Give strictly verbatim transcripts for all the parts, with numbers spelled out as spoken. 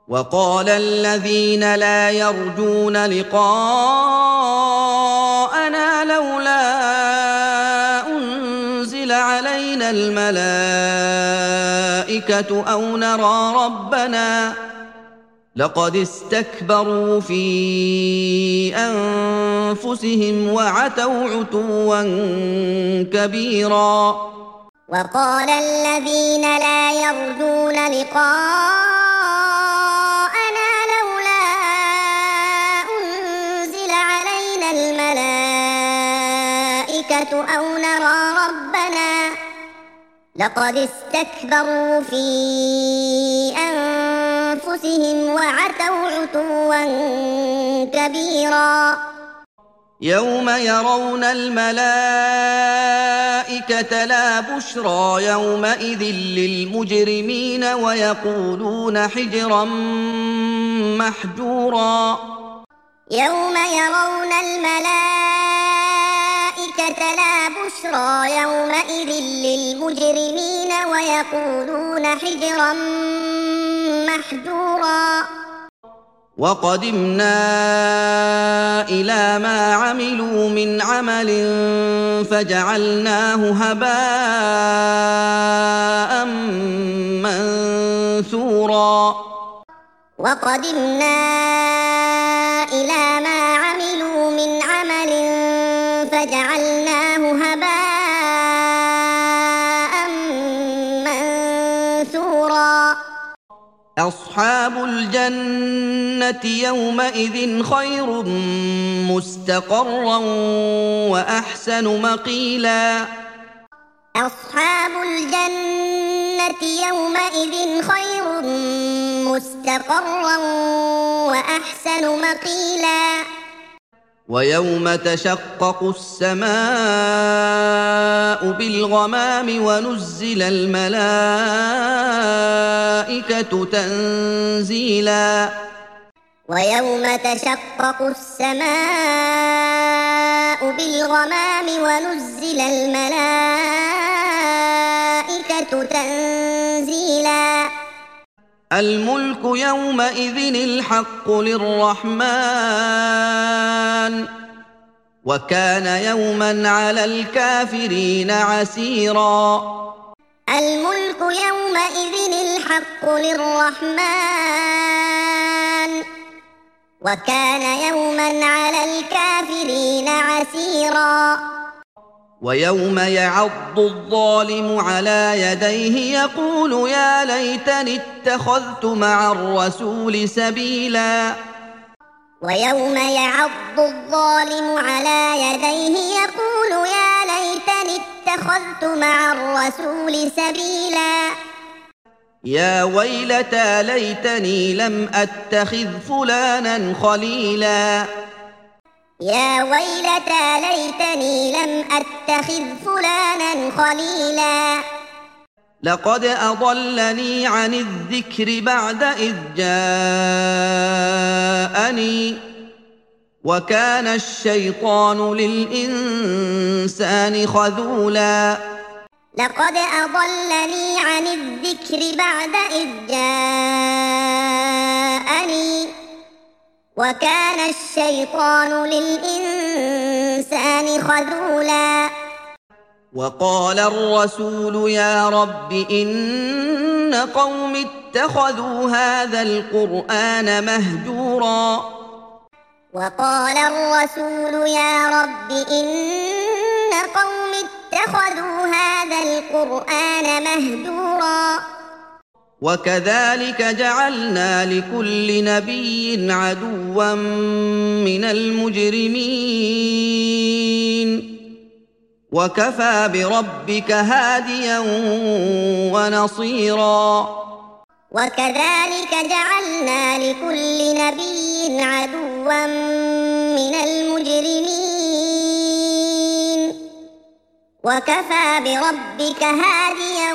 وقال الذين لا يرجون لقاءنا لولا أنزل علينا الملائكة أو نرى ربنا لقد استكبروا في أنفسهم وعتوا عتوا كبيرا. وقال الذين لا يرجون لقاءنا لولا أنزل علينا الملائكة أو نرى ربنا لقد استكبروا في أنفسهم وعتوا عتوا كبيرا. يوم يرون الملائكة لا بشرى يومئذ للمجرمين ويقولون حجرا محجورا. يوم يرون الملائكة لا بشرى يومئذ للمجرمين ويقولون حجرا محجورا. وقدمنا إلى ما عملوا من عمل فجعلناه هباء منثورا. وقدمنا إلى ما عملوا من عمل فجعلناه هباء منثورا. أصحاب الجنة يومئذ خير مستقرا وأحسن مقيلا. أصحاب الجنة يومئذ خير مستقرا وأحسن مقيلا. ويوم تشقق السماء بالغمام ونزل الملائكة تنزيلا. ويوم تشقق السماء بالغمام ونزل الملائكة تنزيلا. الملك يومئذ الحق للرحمن وكان يوما على الكافرين عسيرا. الملك يومئذ الحق للرحمن وكان يوما على الكافرين عسيرا. ويوم يعض الظالم على يديه يقول يا ليتني اتخذت مع الرسول سبيلا. ويوم يعض الظالم على يديه يقول يا ليتني اتخذت مع الرسول سبيلا. يا ويلتى ليتني لم أتخذ فلانا خليلا. يا ويلتى ليتني لم أتخذ فلانا خليلا. لقد أضلني عن الذكر بعد إذ جاءني وكان الشيطان للإنسان خذولا. لقد أضلني عن الذكر بعد إذ جاءني وكان الشيطان للإنسان خذولا. وقال الرسول يا رب إن قوم اتخذوا هذا القرآن مهجورا. وقال الرسول يا رب إن قوم اتخذوا هذا القرآن مهجورا. وكذلك جعلنا لكل نبي عدوا من المجرمين وكفى بربك هاديا ونصيرا. وكذلك جعلنا لكل نبي عدوا من المجرمين وكفى بربك هاديا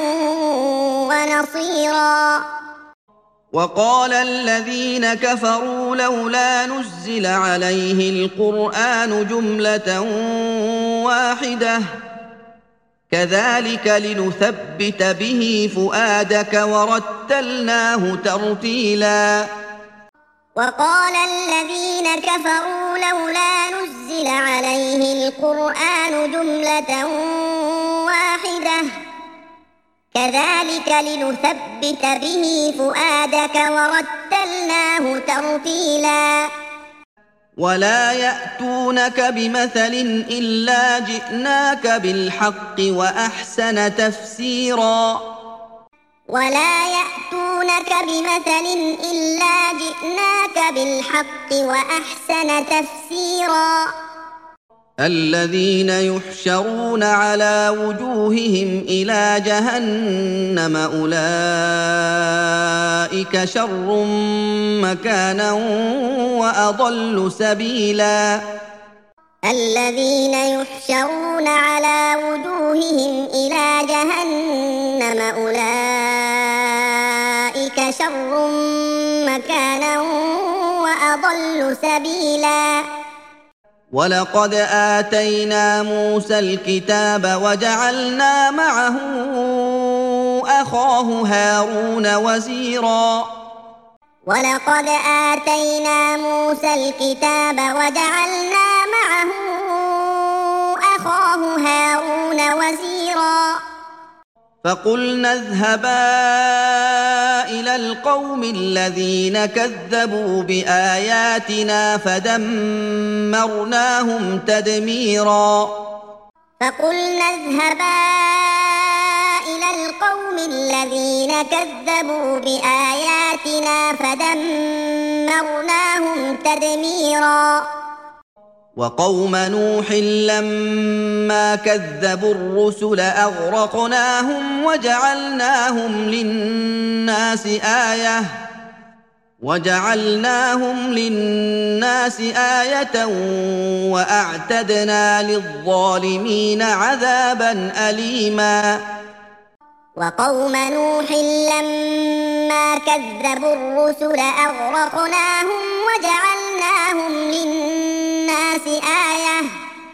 ونصيرا. وقال الذين كفروا لولا نزل عليه القرآن جملة واحدة كذلك لنثبت به فؤادك ورتلناه وَرَتَّلْنَاهُ تَرْتِيلًا وقال الذين كفروا لولا نزل عليه القرآن جملة واحدة كذلك لنثبت به فؤادك ورتلناه ترتيلا ولا يأتونك بمثل إلا جئناك بالحق وأحسن تفسيرا ولا يأتونك بمثل إلا جئناك بالحق وأحسن تفسيرا الذين يحشرون على وجوههم إلى جهنم أولئك شر مكانا وأضل سبيلا الذين يحشرون على وجوههم إلى جهنم أولئك شر مكانا وأضل سبيلا ولقد آتينا موسى الكتاب وجعلنا معه أخاه هارون وزيرا ولقد آتينا موسى الكتاب وجعلنا معه أخاه هارون وزيرا فقلنا اذهبا إلى القوم الذين كذبوا بآياتنا فدمرناهم تدميرا فقلنا اذهبا إلى القوم الذين كذبوا بآياتنا فدمرناهم تدميرا وقوم نوح لما كذبوا الرسل أغرقناهم وجعلناهم للناس آية وجعلناهم للناس آية وأعتدنا للظالمين عذابا أليما وقوم نوح لما كذبوا الرسل أغرقناهم وجعلناهم للناس آية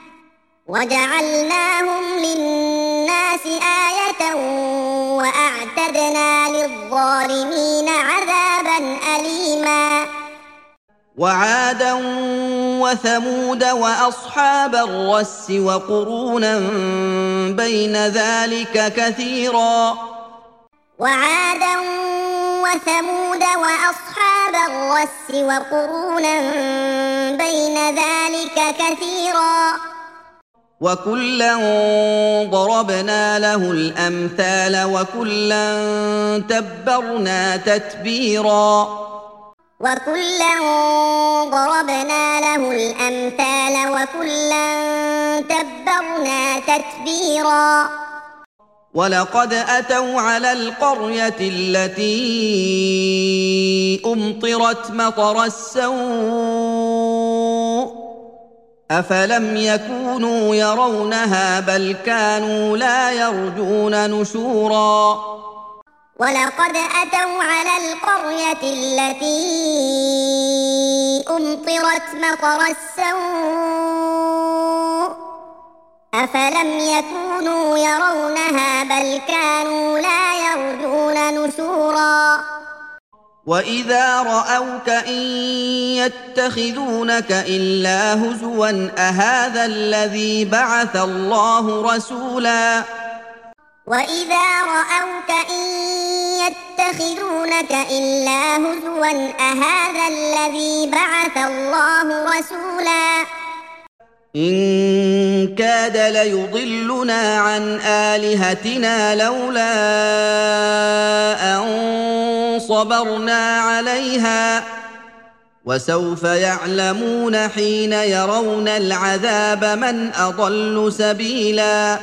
وجعلناهم للناس آية وأعتدنا للظالمين عذابا أليما وعادا وثمود وأصحاب الرس وقرونا بين ذلك كثيرا وعادا وثمود وأصحاب الرس وقرونا بين ذلك كثيرا وكلا ضربنا له الأمثال وكلا تبرنا تتبيرا وكلا ضربنا له الأمثال وكلا تبرنا تتبيرا ولقد أتوا على القرية التي أمطرت مطر السوء أفلم يكونوا يرونها بل كانوا لا يرجون نشورا ولقد أتوا على القرية التي أمطرت مطر السوء أفلم يكونوا يرونها بل كانوا لا يرجون نشورا وإذا رأوك إن يتخذونك إلا هزوا أهذا الذي بعث الله رسولا وإذا رأوك إن يتخذونك إلا هزوا أهذا الذي بعث الله رسولا إن كاد ليضلنا عن آلهتنا لولا أن صبرنا عليها وسوف يعلمون حين يرون العذاب من أضل سبيلا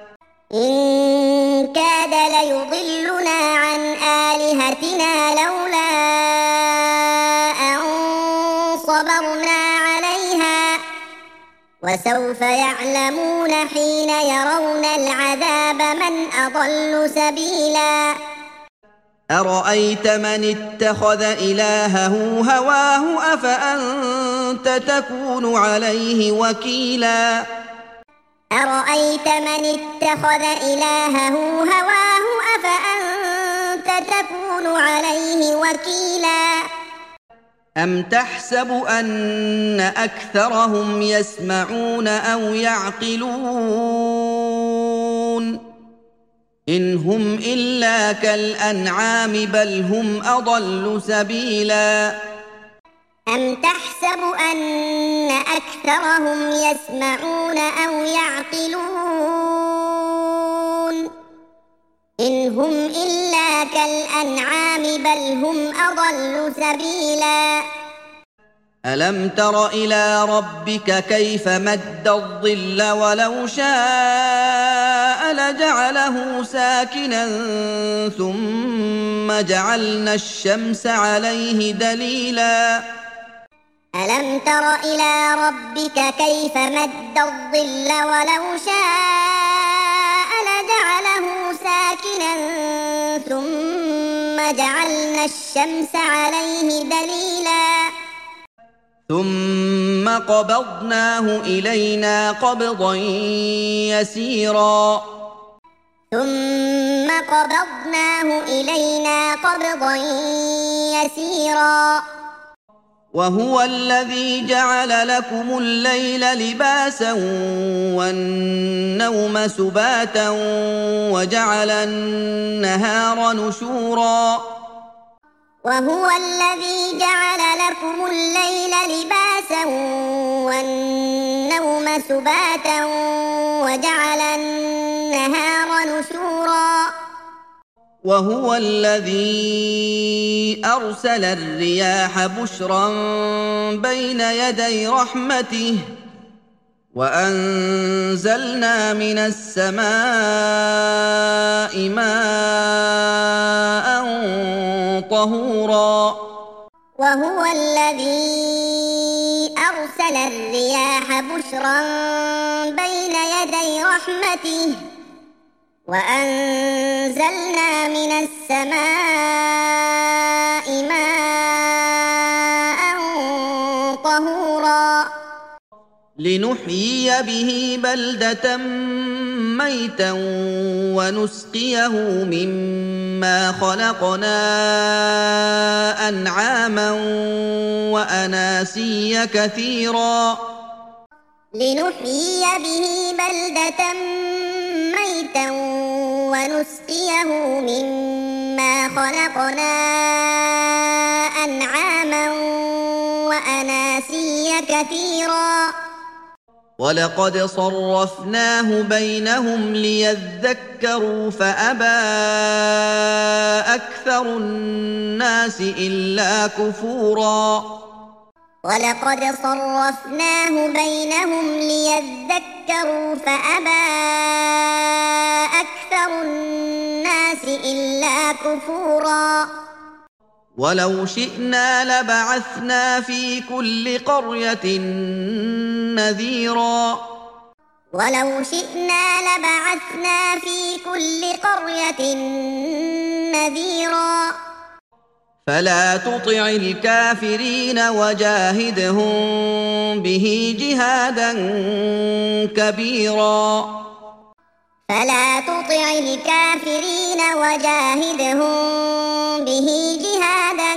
إن كاد ليضلنا عن آلهتنا لولا أن صبرنا عليها وسوف يعلمون حين يرون العذاب من أضل سبيلا أرأيت من اتخذ إلهه هواه أفأنت تكون عليه وكيلا أرأيت من اتخذ إلهه هواه أفأنت تكون عليه وكيلا أم تحسب أن أكثرهم يسمعون أو يعقلون إن هم إلا كالأنعام بل هم أضل سبيلا أم تحسب أن أكثرهم يسمعون أو يعقلون إن هم إلا كالأنعام بل هم أضل سبيلا ألم تر إلى ربك كيف مد الظل ولو شاء لجعله ساكنا ثم جعلنا الشمس عليه دليلا ألم تر إلى ربك كيف مد الظل ولو شاء لجعله ساكنا ثم جعلنا الشمس عليه دليلا ثم قبضناه إلينا قبضا يسيرا ثم قبضناه إلينا قبضا يسيرا وهو الذي جعل لكم الليل لباسا والنوم سباتا وجعل النهار نشورا وهو الذي جعل لكم الليل لباسا والنوم سباتا وجعل النهار نشورا وهو الذي أرسل الرياح بشرا بين يدي رحمته وأنزلنا من السماء ماء طهورا وهو الذي أرسل الرياح بشرا بين يدي رحمته وأنزلنا من السماء ماء طهورا لنحيي به بلدة ميتا ونسقيه مما خلقنا أنعاما وأناسيا كثيرا لنحيي به بلدة ميتا ونسقيه مما خلقنا أنعاما وأناسيا كثيرا ولقد صرفناه بينهم ليذكروا فأبى أكثر الناس إلا كفورا ولقد صرفناه بينهم ليذكروا فأبى أكثر الناس إلا كفورا ولو شئنا لبعثنا في كل قرية نذيرا ولو شئنا لبعثنا في كل قرية نذيرا فلا تطع الكافرين وجاهدهم به جهادا كبيرا فلا تطع الكافرين وجاهدهم به جهادا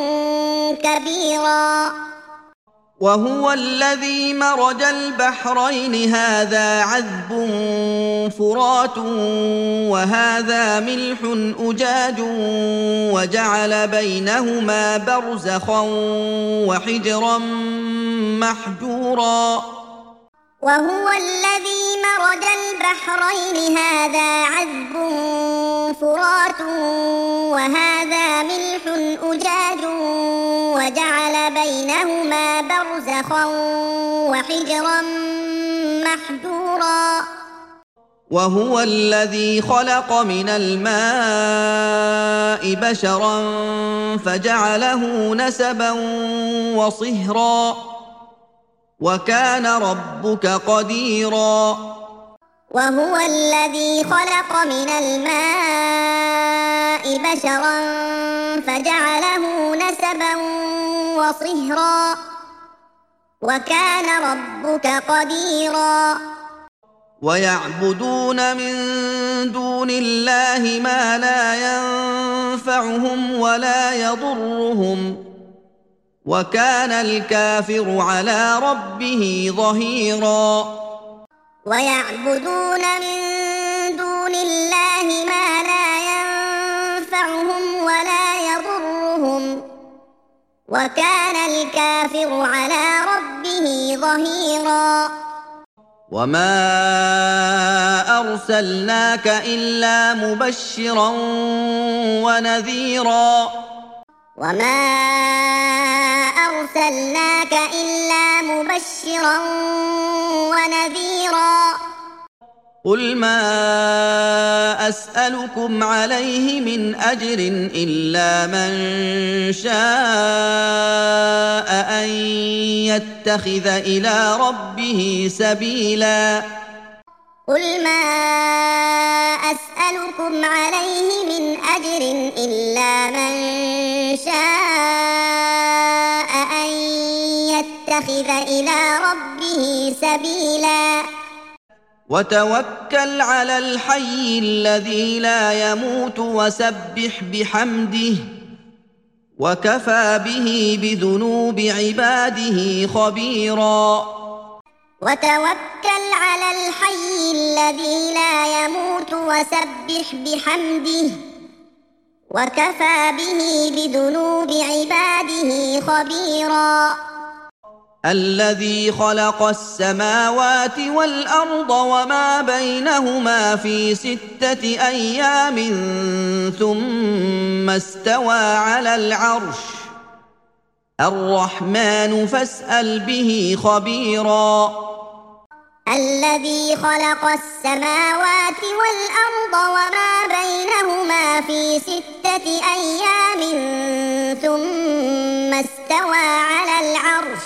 كبيرا وهو الذي مرج البحرين هذا عذب فرات وهذا ملح أجاج وجعل بينهما برزخا وحجرا محجورا وهو الذي مرج البحرين هذا عذب فرات وهذا ملح أجاج وجعل بينهما برزخا وحجرا محجورا وهو الذي خلق من الماء بشرا فجعله نسبا وصهرا وكان ربك قديرا وهو الذي خلق من الماء بشرا فجعله نسبا وصهرا وكان ربك قديرا ويعبدون من دون الله ما لا ينفعهم ولا يضرهم وكان الكافر على ربه ظهيرا. ويعبدون من دون الله ما لا ينفعهم ولا يضرهم وكان الكافر على ربه ظهيرا. وما أرسلناك إلا مبشرا ونذيرا. وما أرسلناك إلا مبشرا ونذيرا. قل ما أسألكم عليه من أجر إلا من شاء أن يتخذ إلى ربه سبيلا. قل ما أسألكم عليه من أجر إلا من شاء أن يتخذ إلى ربه سبيلا. وتوكل على الحي الذي لا يموت وسبح بحمده وكفى به بذنوب عباده خبيرا. وتوكل على الحي الذي لا يموت وسبح بحمده وكفى به بذنوب عباده خبيرا. الذي خلق السماوات والأرض وما بينهما في ستة أيام ثم استوى على العرش الرحمن فاسأل به خبيرا. الذي خلق السماوات والأرض وما بينهما في ستة أيام ثم استوى على العرش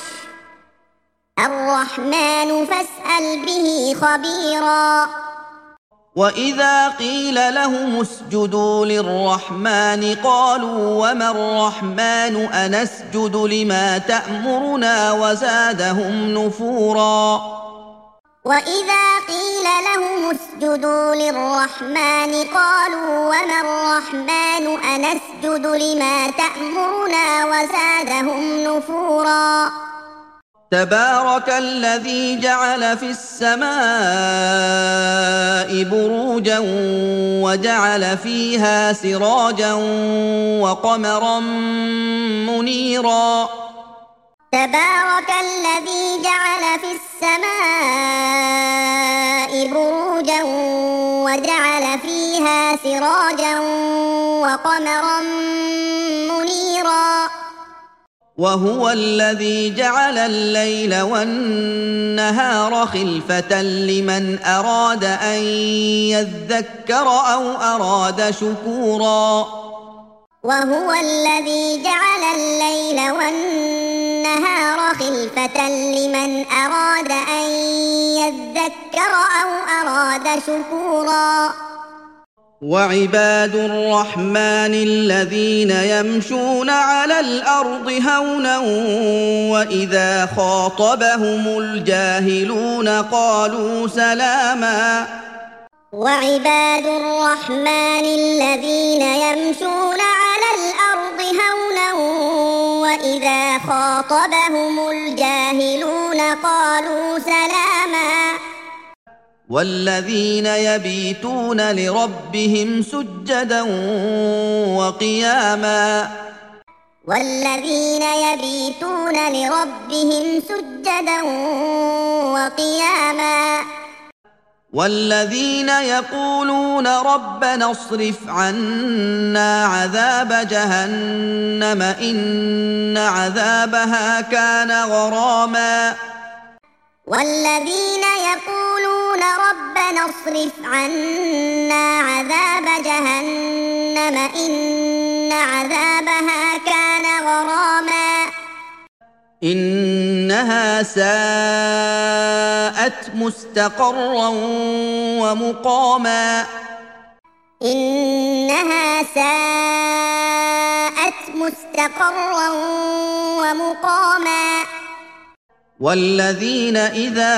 الرحمن فاسأل به خبيرا. وإذا قيل لهم اسجدوا للرحمن قالوا وما الرحمن أنسجد لما تأمرنا وزادهم نفورا. وإذا قيل لهم اسجدوا للرحمن قالوا وما الرحمن أنسجد لما تأمرنا وزادهم نفورا. تبارك الذي جعل في السماء بروجا وجعل فيها سراجا وقمرا منيرا. تبارك الذي جعل في السماء بروجا وجعل فيها سراجا وقمرا منيرا. وهو الذي جعل الليل والنهار خلفة لمن أراد أن يذكر أو أراد شكورا. وهو الذي جعل الليل والنهار خلفة لمن أراد أن يذكر أو أراد شكورا. وعباد الرحمن الذين يمشون على الأرض هونا وإذا خاطبهم الجاهلون قالوا سلاما. وعباد الرحمن الذين يمشون على الأرض هونا وإذا خاطبهم الجاهلون قالوا سلاما. والذين يبيتون لربهم سجدا وقياما. والذين يبيتون لربهم سجدا وقياما. والذين يقولون ربنا اصرف عنا عذاب جهنم إن عذابها كان غراما. والذين يقولون ربنا اصرف عنا عذاب جهنم إن عذابها كان غراما. إنها ساءت مستقرا ومقاما. إنها ساءت مستقرا ومقاما. والذين إذا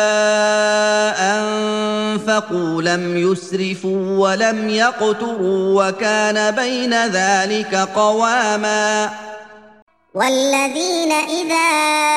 أنفقوا لم يسرفوا ولم يقتروا وكان بين ذلك قواما والذين إذا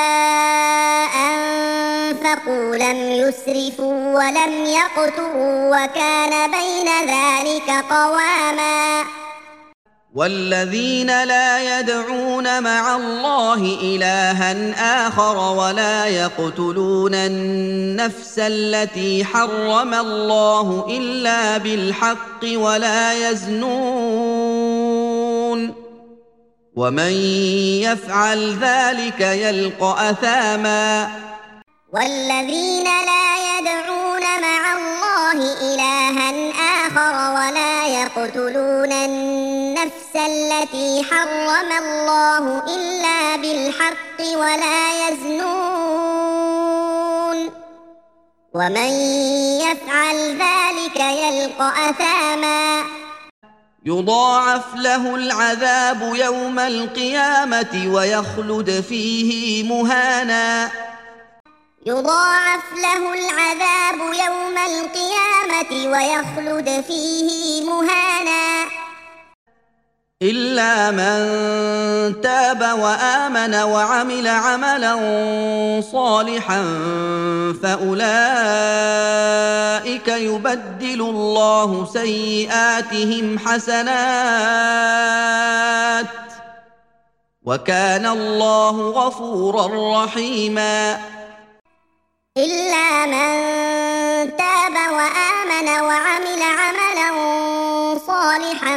أنفقوا لم يسرفوا ولم يقتروا وكان بين ذلك قواما والذين لا يدعون مع الله إلها آخر ولا يقتلون النفس التي حرم الله إلا بالحق ولا يزنون ومن يفعل ذلك يلقى أثاما والذين لا يدعون مع الله إلها آخر ولا يقتلون النفس التي حرم الله إلا بالحق ولا يزنون ومن يفعل ذلك يلقى أثاما يضاعف له العذاب يوم القيامة ويخلد فيه مهانا يضاعف له العذاب يوم القيامة ويخلد فيه مهانا إلا من تاب وآمن وعمل عملا صالحا فأولئك يبدل الله سيئاتهم حسنات وكان الله غفورا رحيما إلا من تاب وآمن وعمل عملا صالحا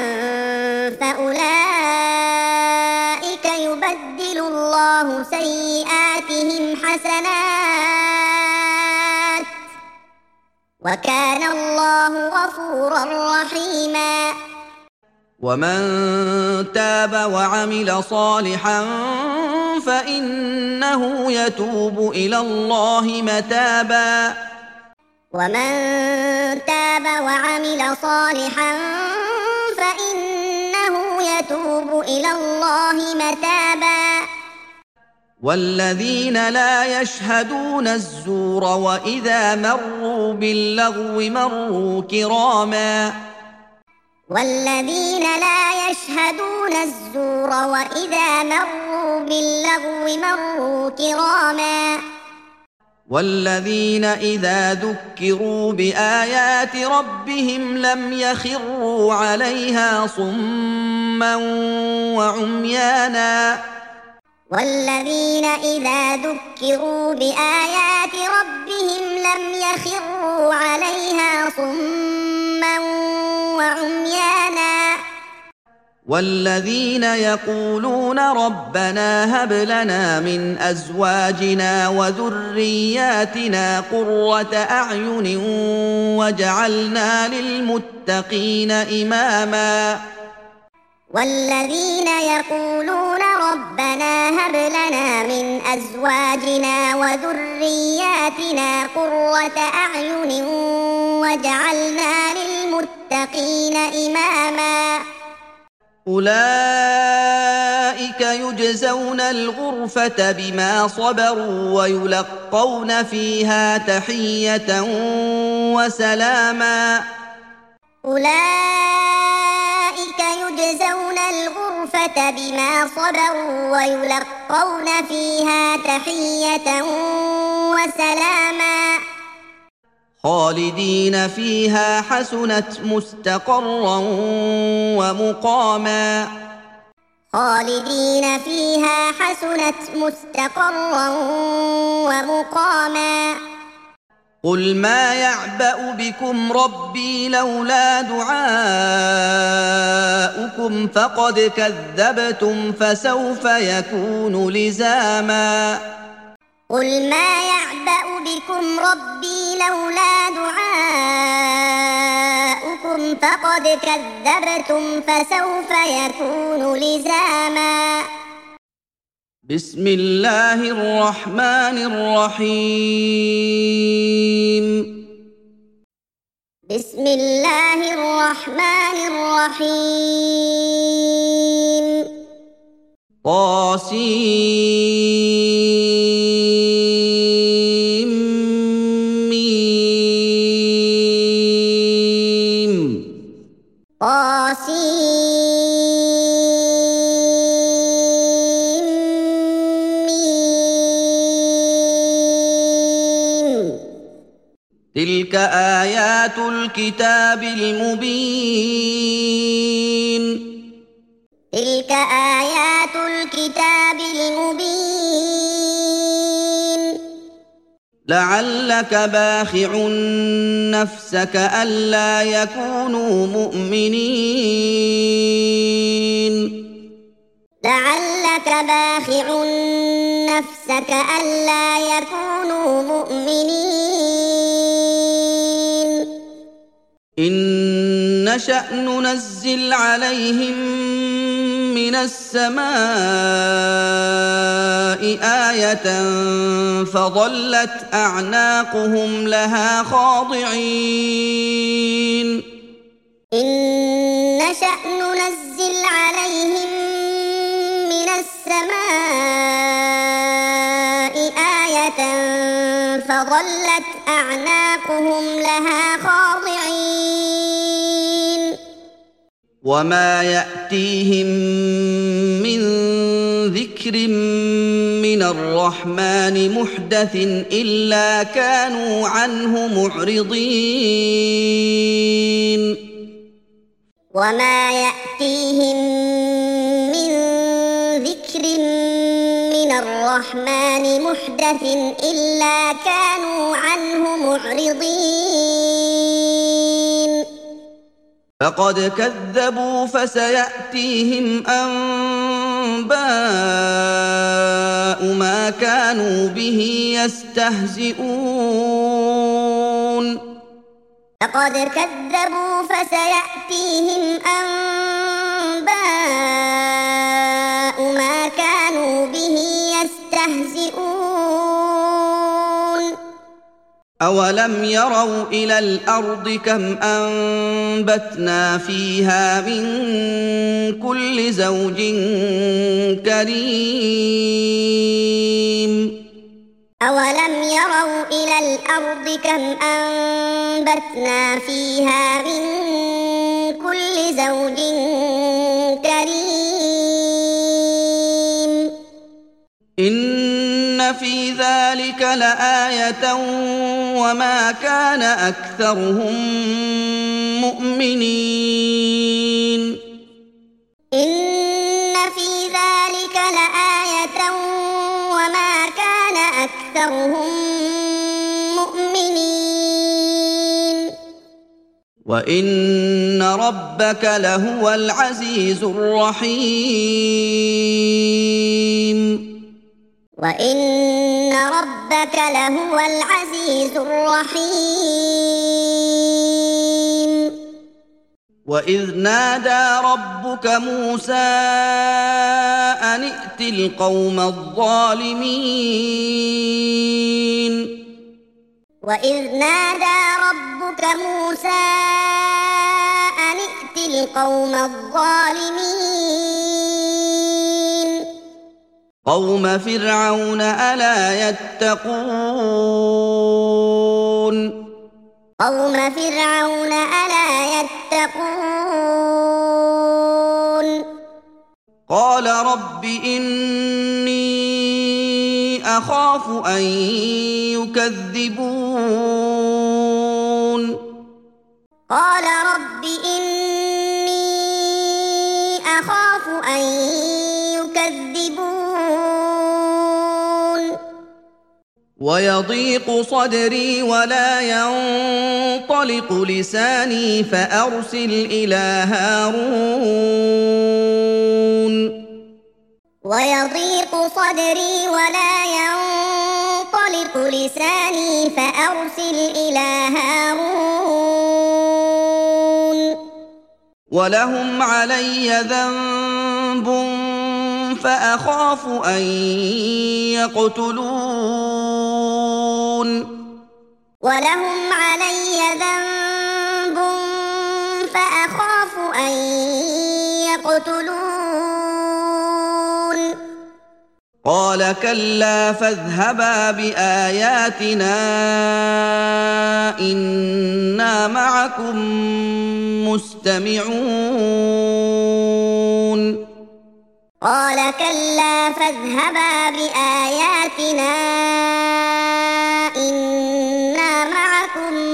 فأولئك يبدل الله سيئاتهم حسنات وكان الله غفورا رحيما ومن تاب وعمل صالحا فإنه يتوب إلى الله متابا ومن تاب وعمل صالحا فإنه يتوب إلى الله متابا والذين لا يشهدون الزور وإذا مروا باللغو مروا كراما والذين لا يشهدون الزور وإذا مروا باللغو مروا كراما والذين إذا ذكروا بآيات ربهم لم يخروا عليها صما وعميانا والذين إذا ذكروا بآيات ربهم لم يخروا عليها صما وعميانا والذين يقولون ربنا هب لنا من أزواجنا وذرياتنا قرة أعين واجعلنا للمتقين إماما والذين يقولون ربنا هب لنا من أزواجنا وذرياتنا قرة أعين واجعلنا للمتقين إماما أولئك يجزون الغرفة بما صبروا ويلقون فيها تحية وسلاما أولئك يجزون الغرفة بما صبروا ويلقون فيها تحية وسلاما خالدين فيها حسنت مستقرا ومقاما خالدين فيها حسنت مستقرا ومقاما قل ما يعبأ بكم ربي لولا دعاؤكم فقد كذبتم فسوف يكون لزاما قل ما يعبأ بكم ربي لولا دعاؤكم فقد كذبتم فسوف يكون لزاما بسم الله الرحمن الرحيم بسم الله الرحمن الرحيم. تلك آيات الكتاب المبين تلك آيات الكتاب المبين لعلك باخع نفسك ألا يكونوا مؤمنين لعلك باخع نفسك ألا يكونوا مؤمنين إن نشأ ننزل عليهم من السماء آية فظلت أعناقهم لها خاضعين إن نشأ ننزل عليهم من السماء آية فظلت أعناقهم لها خاضعين وما يأتيهم من ذكر من الرحمن محدث إلا كانوا عنه معرضين وما يأتيهم من ذكر من الرحمن محدث إلا كانوا عنه معرضين فقد كذبوا فسيأتيهم أنباء ما كانوا به يستهزئون فقد كذبوا فسيأتيهم أنباء ما كانوا به يستهزئون أولم يروا إلى الأرض كم أنبتنا فيها من كل زوج كريم أولم يروا إلى الأرض كم أنبتنا فيها من كل زوج كريم إن في ذلك لآية وما كان أكثرهم مؤمنين إن في ذلك لآية وما كان أكثرهم مؤمنين وإن ربك لهو العزيز الرحيم وإن ربك لهو العزيز الرحيم وإذ نادى ربك موسى أن ائت القوم الظالمين وإذ نادى ربك موسى أن ائت القوم الظالمين قوم فرعون ألا يتقون قوم فرعون ألا يتقون قال رب إني أخاف أن يكذبون قال رب إني أخاف أن يكذبون ويضيق صدري ولا ينطلق لساني فأرسل إلى هارون ويضيق صدري ولا ينطلق لساني فأرسل إلى هارون ولهم علي ذنب فأخاف أن يقتلون ولهم علي ذنب فأخاف أن يقتلون قال كلا فاذهبا بآياتنا إنا معكم مستمعون قال كلا فاذهبا بآياتنا إنا معكم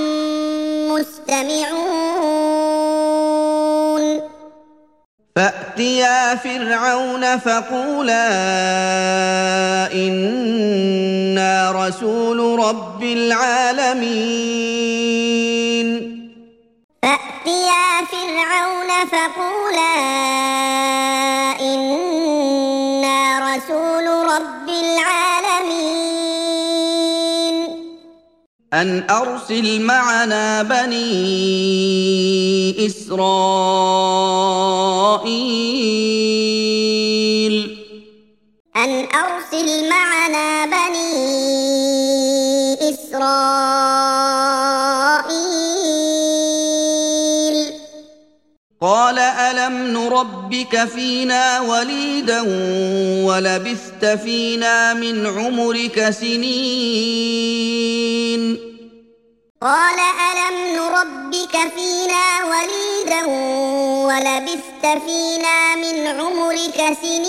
يستمعون فأتيا فرعون فقولا إنا رسول رب العالمين فأتيا فرعون فقولا إنا رسول رب العالمين أن أرسل معنا بني إسرائيل أن أرسل معنا بني إسرائيل قال ألم نربك فينا وليدا ولبثت فينا من عمرك سنين قال ألم نربك فينا وليدا ولبثت فينا من عمرك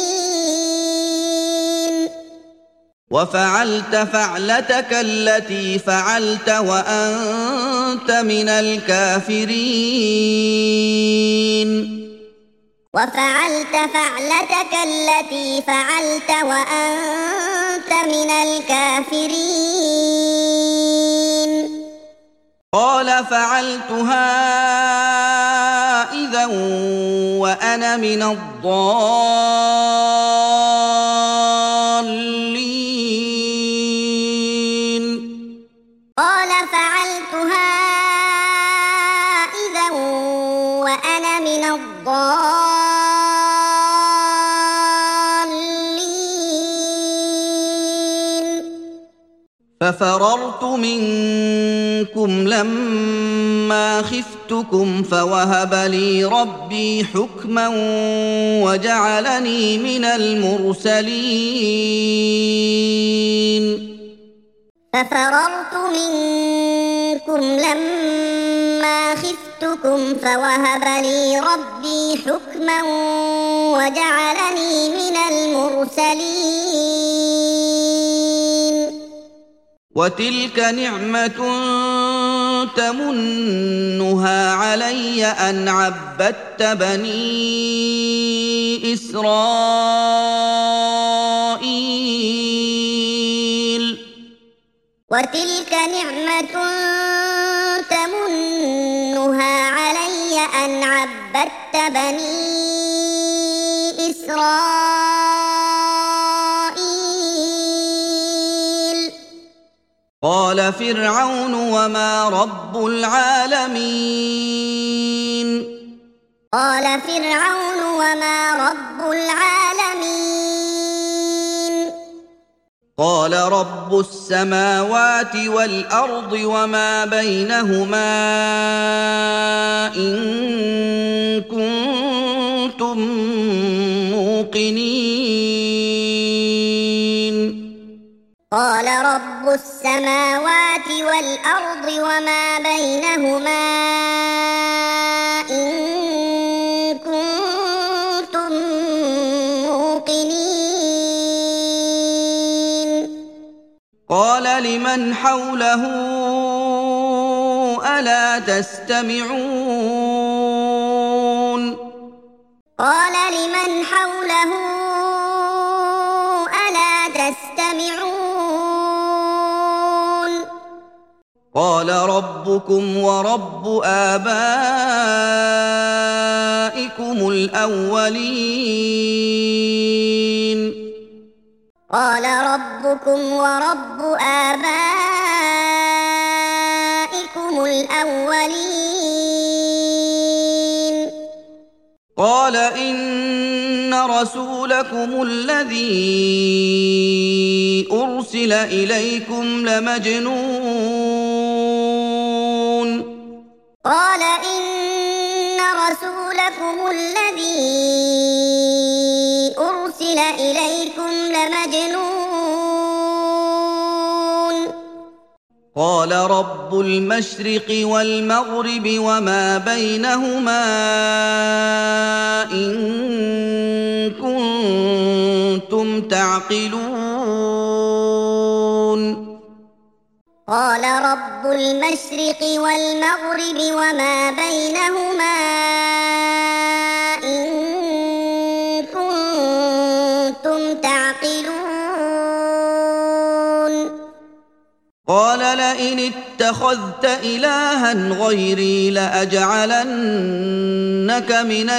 سنين وفعلت فعلتك التي فعلت وأنت من الكافرين وفعلت فعلتك التي فعلت وأنت من الكافرين قال فعلتها إذا وأنا من الضالين قال فعلتها إذا وأنا من الضالين ففررت منكم لما خفتكم فوهب لي ربي حكما وجعلني من المرسلين ففررت منكم لما خفتكم فوهب لي ربي حكما وجعلني من المرسلين وتلك نعمة تمنها علي أن عبدت بني إسرائيل وتلك نعمة تمنها علي أن عبدت بني إسرائيل قال فرعون وما رب العالمين قال فرعون وما رب العالمين قال رب السماوات والأرض وما بينهما إن كنتم موقنين قال رب السماوات والأرض وما بينهما إن كنتم موقنين قال لمن حوله ألا تستمعون قال لمن حوله ألا تستمعون قال ربكم ورب آبائكم الأولين قال ربكم ورب آبائكم الأولين قال إن رسولكم الذي أرسل إليكم لمجنون قال إن رسولكم الذي أرسل إليكم لمجنون قال رب المشرق والمغرب وما بينهما إن كنتم تعقلون قال رب المشرق والمغرب وما بينهما إن كنتم تعقلون قال لئن اتخذت إلها غيري لأجعلنك من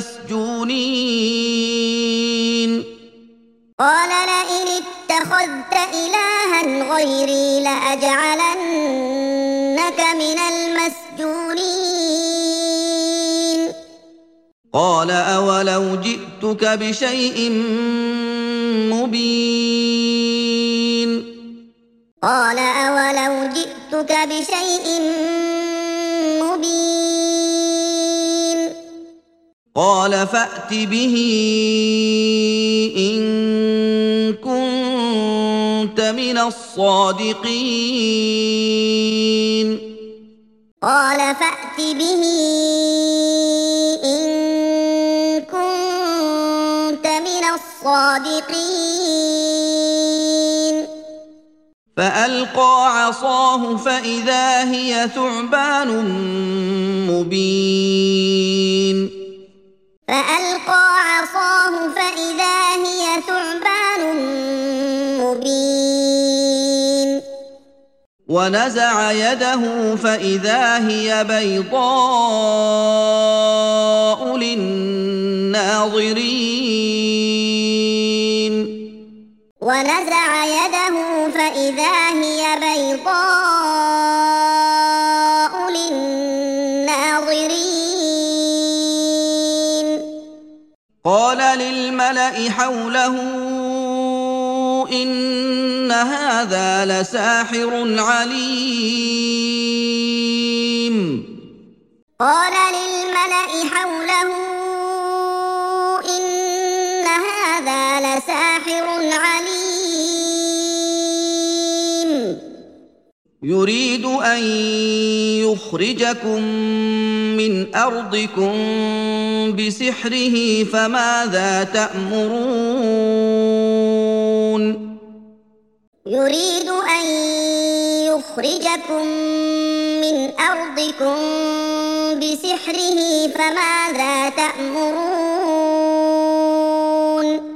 المسجونين قال لئن اتخذت إلها غيري لأجعلنك من المسجونين قال أولو جئتك بشيء مبين قال أولو جئتك بشيء مبين قال فأت به إن كنت من الصادقين قال فأت به إن كنت من الصادقين فألقى عصاه فإذا هي ثعبان مبين فألقى عصاه فإذا هي ثعبان مبين ونزع يده فإذا هي بيضاء للناظرين ونزع يده فإذا هي بيضاء للناظرين قال للملأ حوله إن هذا لساحر عليم قال للملأ حوله إن هذا لساحر عليم يريد أن يخرجكم من أرضكم بسحره فماذا تأمرون يريد أن يخرجكم من أرضكم بسحره فماذا تأمرون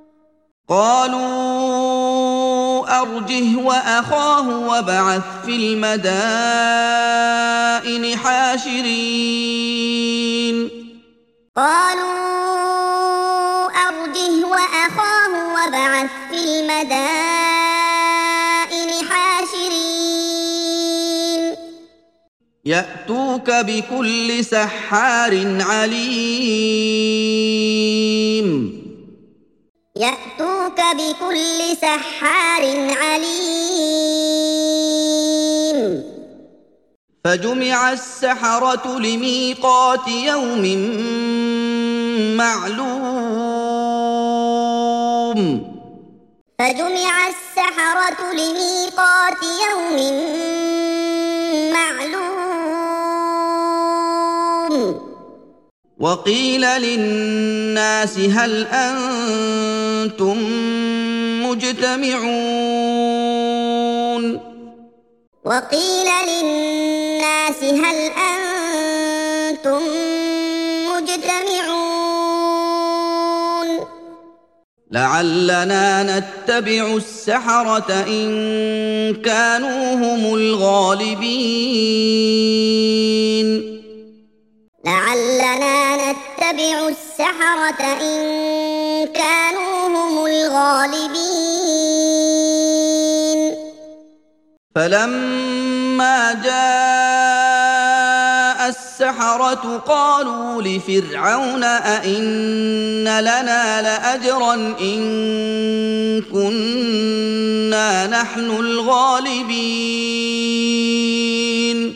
قالوا أرجه وأخاه وابعث في المدائن حاشرين قالوا أرجه وأخاه وابعث في المدائن حاشرين يأتوك بكل سحار عليم يأتوك بكل سحار عليم فجمع السحرة لميقات يوم معلوم فجمع السحرة لميقات يوم معلوم وقيل للناس هل أنتم مجتمعون وقيل للناس هل أنتم مجتمعون لعلنا نتبع السحرة إن كانوا هم الغالبين لعلنا نتبع السحرة إن كانوا هم الغالبين فلما جاء السحرة قالوا لفرعون أئن لنا لأجرا إن كنا نحن الغالبين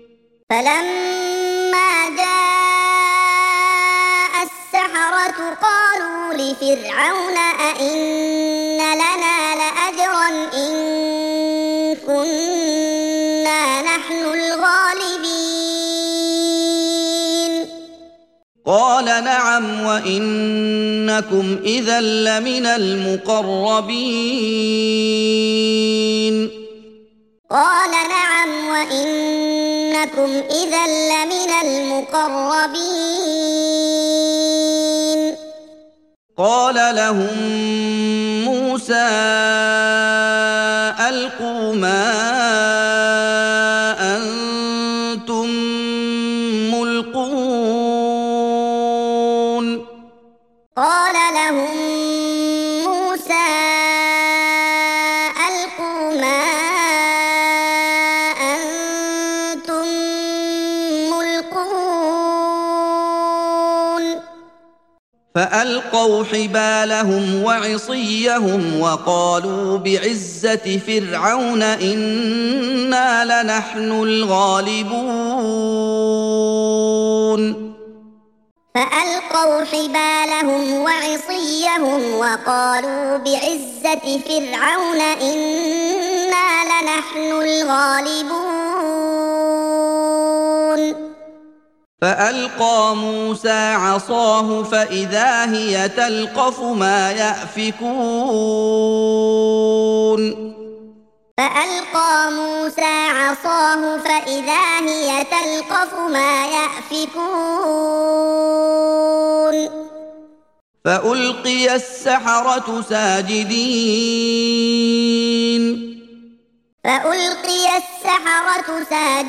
فلما جاء السحرة قالوا لفرعون أئن لنا لأجرا إن كنا نحن الغالبين قال نعم وإنكم إذا لمن المقربين قال إنكم إذا لمن المقربين قال لهم موسى ألقوا ما أنتم ملقون قال لهم موسى ألقوا ما أنتم ملقون فألقوا حبالهم وعصيهم وقالوا بعزة فرعون إنا لنحن الغالبون فألقوا حبالهم وعصيهم وقالوا بعزة فرعون إنا لنحن الغالبون فألقى موسى عصاه فإذا هي تلقف ما يأفكون فألقى موسى عصاه فإذا هي تلقف ما يأفكون فألقي السحرة ساجدين فألقي السحرة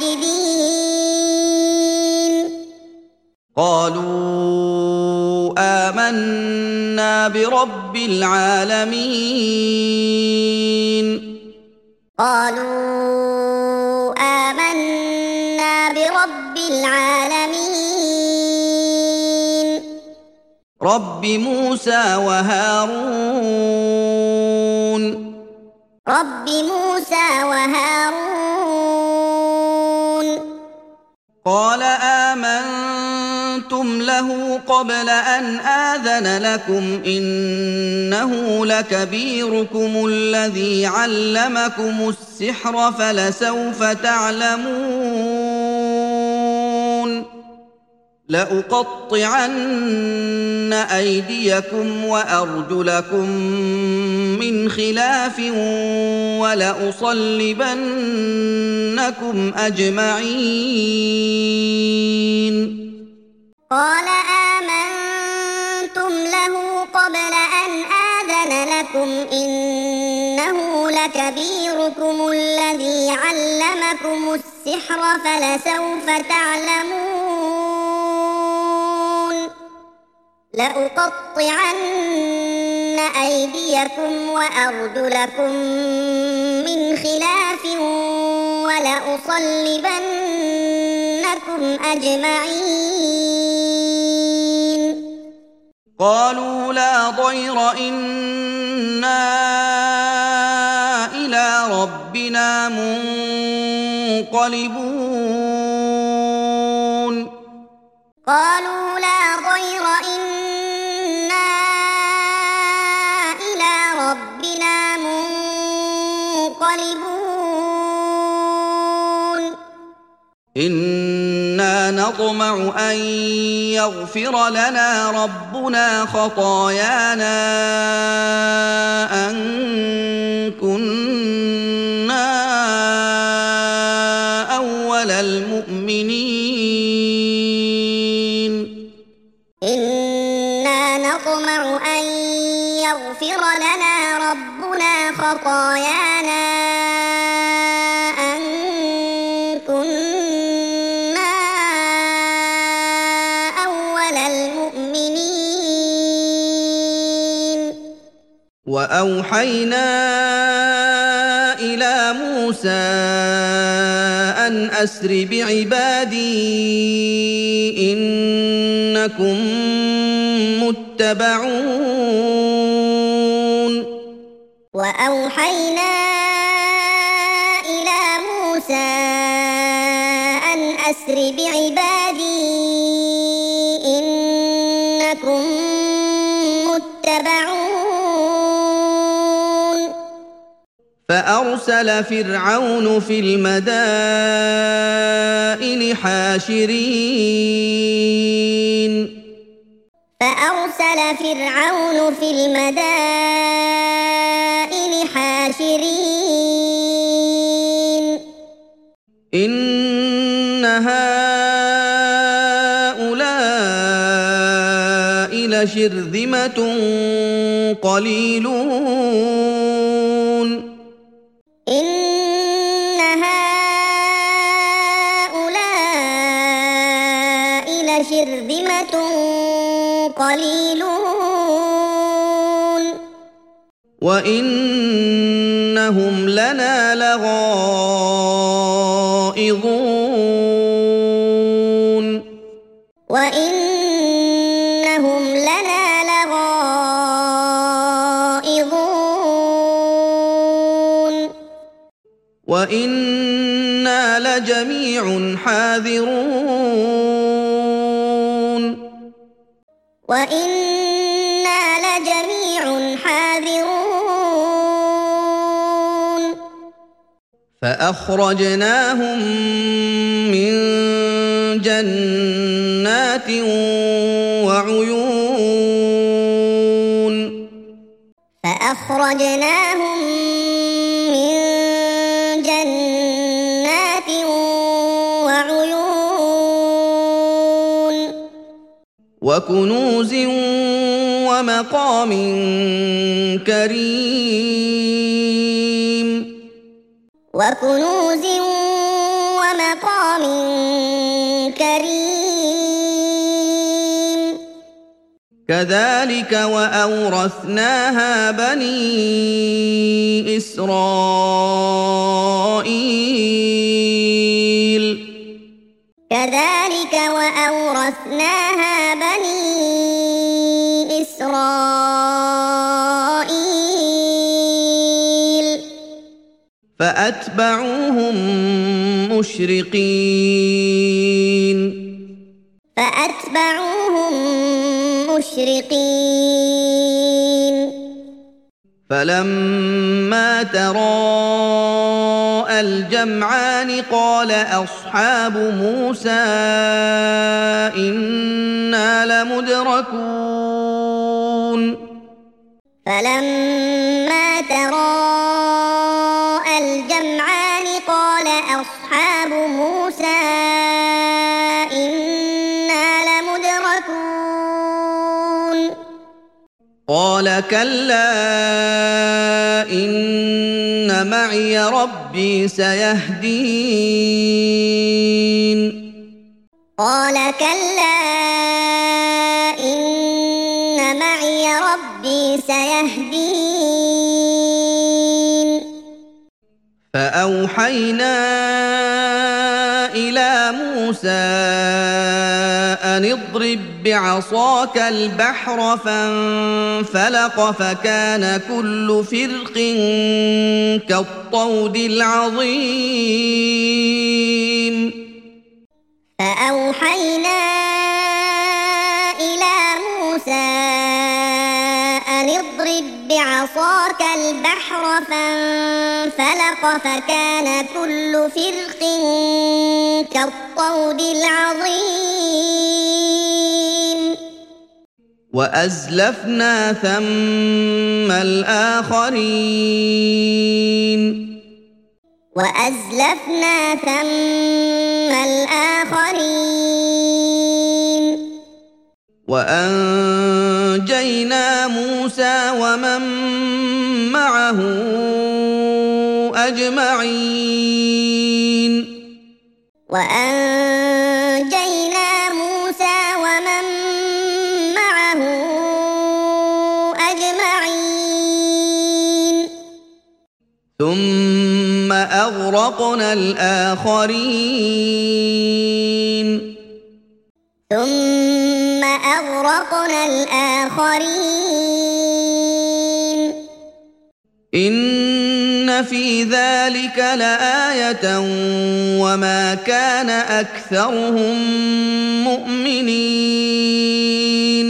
ساجدين قالوا آمنا برب العالمين قالوا آمنا برب العالمين رب موسى وهارون رب موسى وهارون قال آمنتم له قبل أن آذن لكم إنه لكبيركم الذي علمكم السحر فلسوف تعلمون لأقطعن أيديكم وأرجلكم من خلاف ولأصلبنكم أجمعين قال آمنتم له قبل أن آذن لكم إنه لكبيركم الذي علمكم السحر فلسوف تعلمون لأقطعن أيديكم وأرجلكم من خلاف ولأصلبنكم أجمعين قالوا لا ضير إنا إلى ربنا منقلبون قالوا لا ضير إنا إلى ربنا منقلبون إنا نطمع أن يغفر لنا ربنا خطايانا أن كنا أول المؤمنين إنا نطمع أن يغفر لنا ربنا خطايانا أن كنا أول المؤمنين وأوحينا إلى موسى أن أسر بعبادي إنكم متبعون وأوحينا إلى موسى أن أسر بعبادي إنكم متبعون فأرسل فرعون في المدائن حاشرين فأرسل فرعون في المدائن حاشرين إن شرذمة قليلون إن هؤلاء لشرذمة قليلون وإنهم لنا لغائظون وإنهم لنا لغائظون وإنا لجميع حاذرون وإنا لجميع حاذرون فأخرجناهم من جنات وعيون فأخرجناهم من جنات وعيون وكنوز ومقام كريم وكنوز ومقام كريم كذلك وأورثناها بني إسرائيل كذلك وأورثناها بني إسرائيل فأتبعوهم مشرقين فأتبعوهم مشرقين فلما تراءى الجمعان قال أصحاب موسى إنا لمدركون فلما تراءى الجمعان قال أصحاب موسى إنا لمدركون قال كلا إن معي ربي سيهدين قال كلا إن معي ربي سيهدين فأوحينا إلى موسى أن اضرب بعصاك البحر فانفلق فكان كل فرق كالطود العظيم فأوحينا إلى موسى أن اضرب بعصاك البحر فانفلق فكان كل فرق كالطود العظيم وأزلفنا ثم الآخرين وأزلفنا ثم الآخرين وأنجينا موسى ومن معه أجمعين وأنجينا موسى ومن معه أجمعين ثم أغرقنا الآخرين ثم أغرقنا الآخرين إن في ذلك لآية وما كان أكثرهم مؤمنين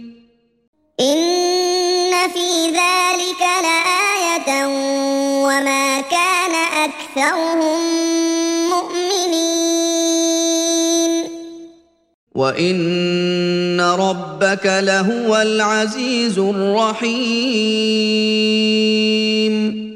إن في ذلك لآية وما كان أكثرهم مؤمنين وإن ربك لهو العزيز الرحيم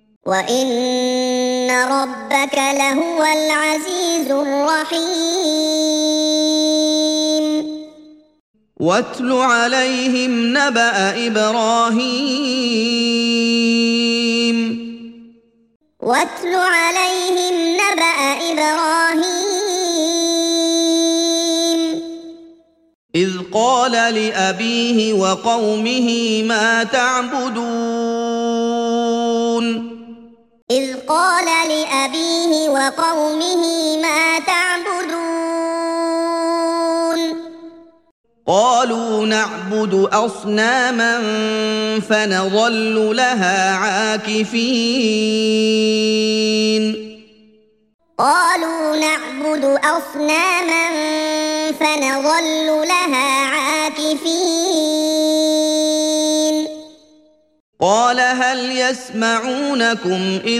وإن ربك لهو العزيز الرحيم واتل عليهم نبأ إبراهيم واتل عليهم نبأ إبراهيم إذ قال لأبيه وقومه ما تعبدون إذ قال لأبيه وقومه ما تعبدون قالوا نعبد أصناما فنظل لها عاكفين قالوا نعبد أصناما فنظل لها عاكفين قال هل يسمعونكم إذ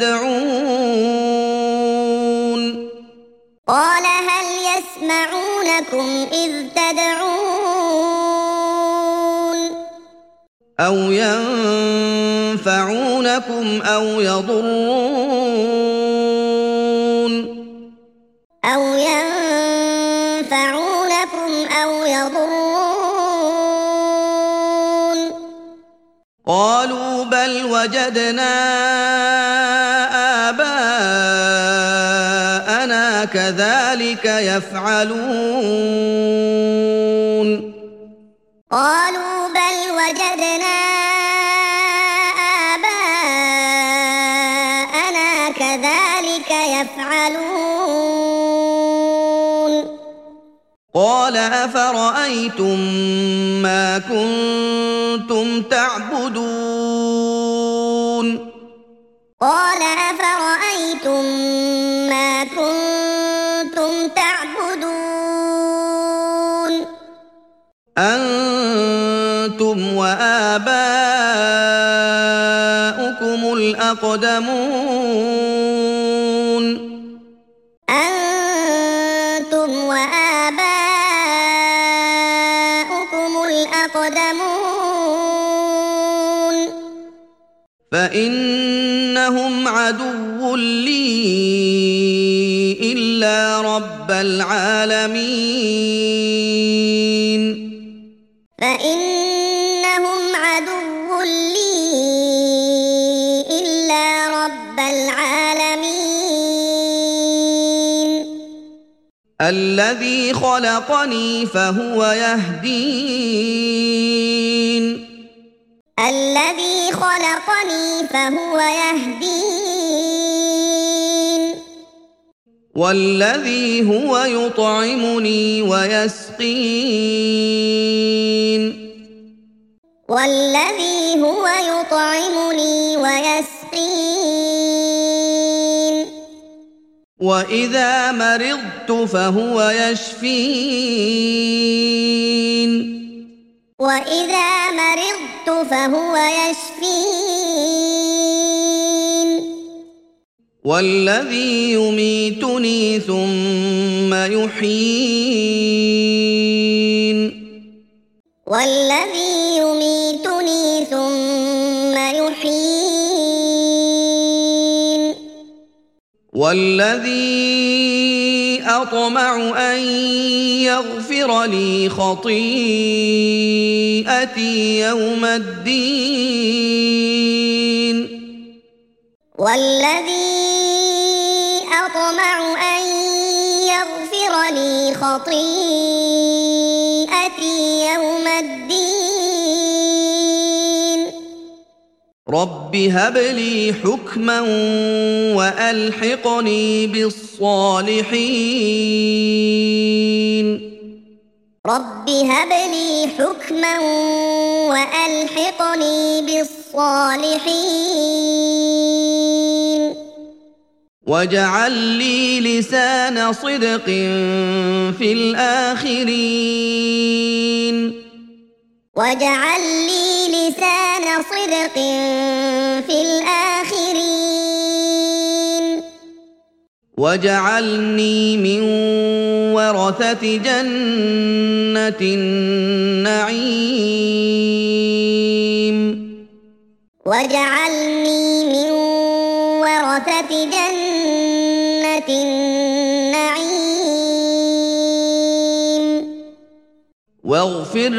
تدعون قال هل يسمعونكم إذ تدعون أو ينفعونكم أو يضرون أو ينفعونكم أو يضرون قالوا بل وجدنا آباءنا كذلك يفعلون قالوا بل وجدنا آباءنا كذلك يفعلون قال أفرأيتم ما كنتم تعبدون قال أفرأيتم ما كنتم تعبدون أنتم وآباؤكم الأقدمون أنتم وآباؤكم الأقدمون فإنهم عدو لي إلا رب العالمين فإنهم عدو لي إلا رب العالمين الذي خلقني فهو يهدين الذي خلقني فهو يهدين والذي هو يطعمني ويسقين والذي هو يطعمني ويسقين وإذا مرضت فهو يشفين وإذا مرضت فهو يشفين والذي يميتني ثم يحيين والذي يميتني ثم يحيين والذي أطمع أن يغفر لي خطيئتي يوم الدين والذي أطمع أن يغفر لي خطيئتي يوم الدين رب هب لي حكما وألحقني بالصالحين رب هب لي حكما وألحقني بالصالحين واجعل لي لسان صدق في الآخرين واجعل لي لسان صدق في الآخرين واجعلني من ورثة جنة النعيم واجعلني من ورثة جنة النعيم واغفر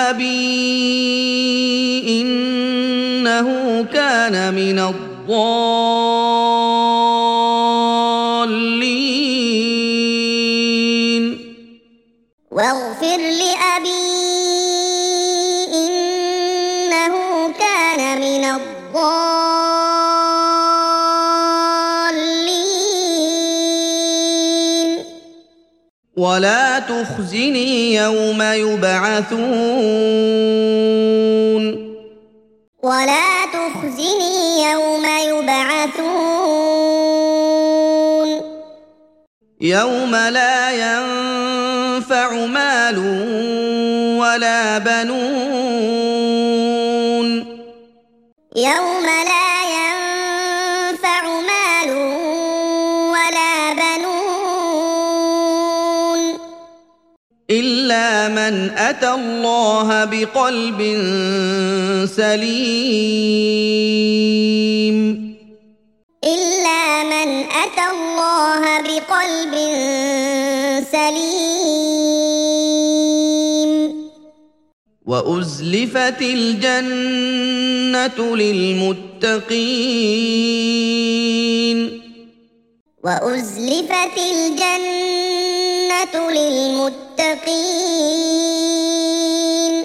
لأبي إنه كان من الضالين واغفر لأبي إنه كان من الضالين ولا تخزني يوم يبعثون ولا تخزني يوم يبعثون يوم لا ينفع مال ولا بنون يوم لا ينفع مال ولا بنون إلا من أتى الله بقلب سليم إلا من أتى الله بقلب سليم وأزلفت الجنة للمتقين وأزلفت الجنة للمتقين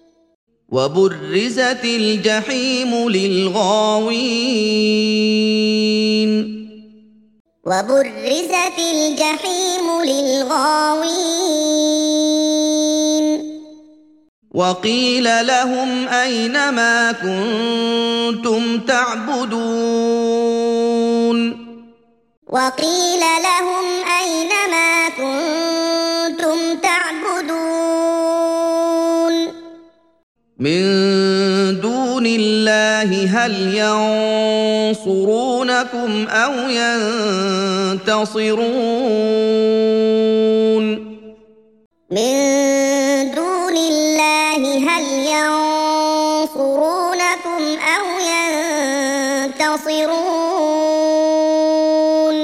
وبرزت الجحيم للغاوين وبرزت الجحيم للغاوين وقيل لهم أين ما كنتم تعبدون وقيل لهم أين ما كنتم تعبدون من دون الله هل ينصرونكم أو ينتصرون من دون الله هل ينصرونكم أو ينتصرون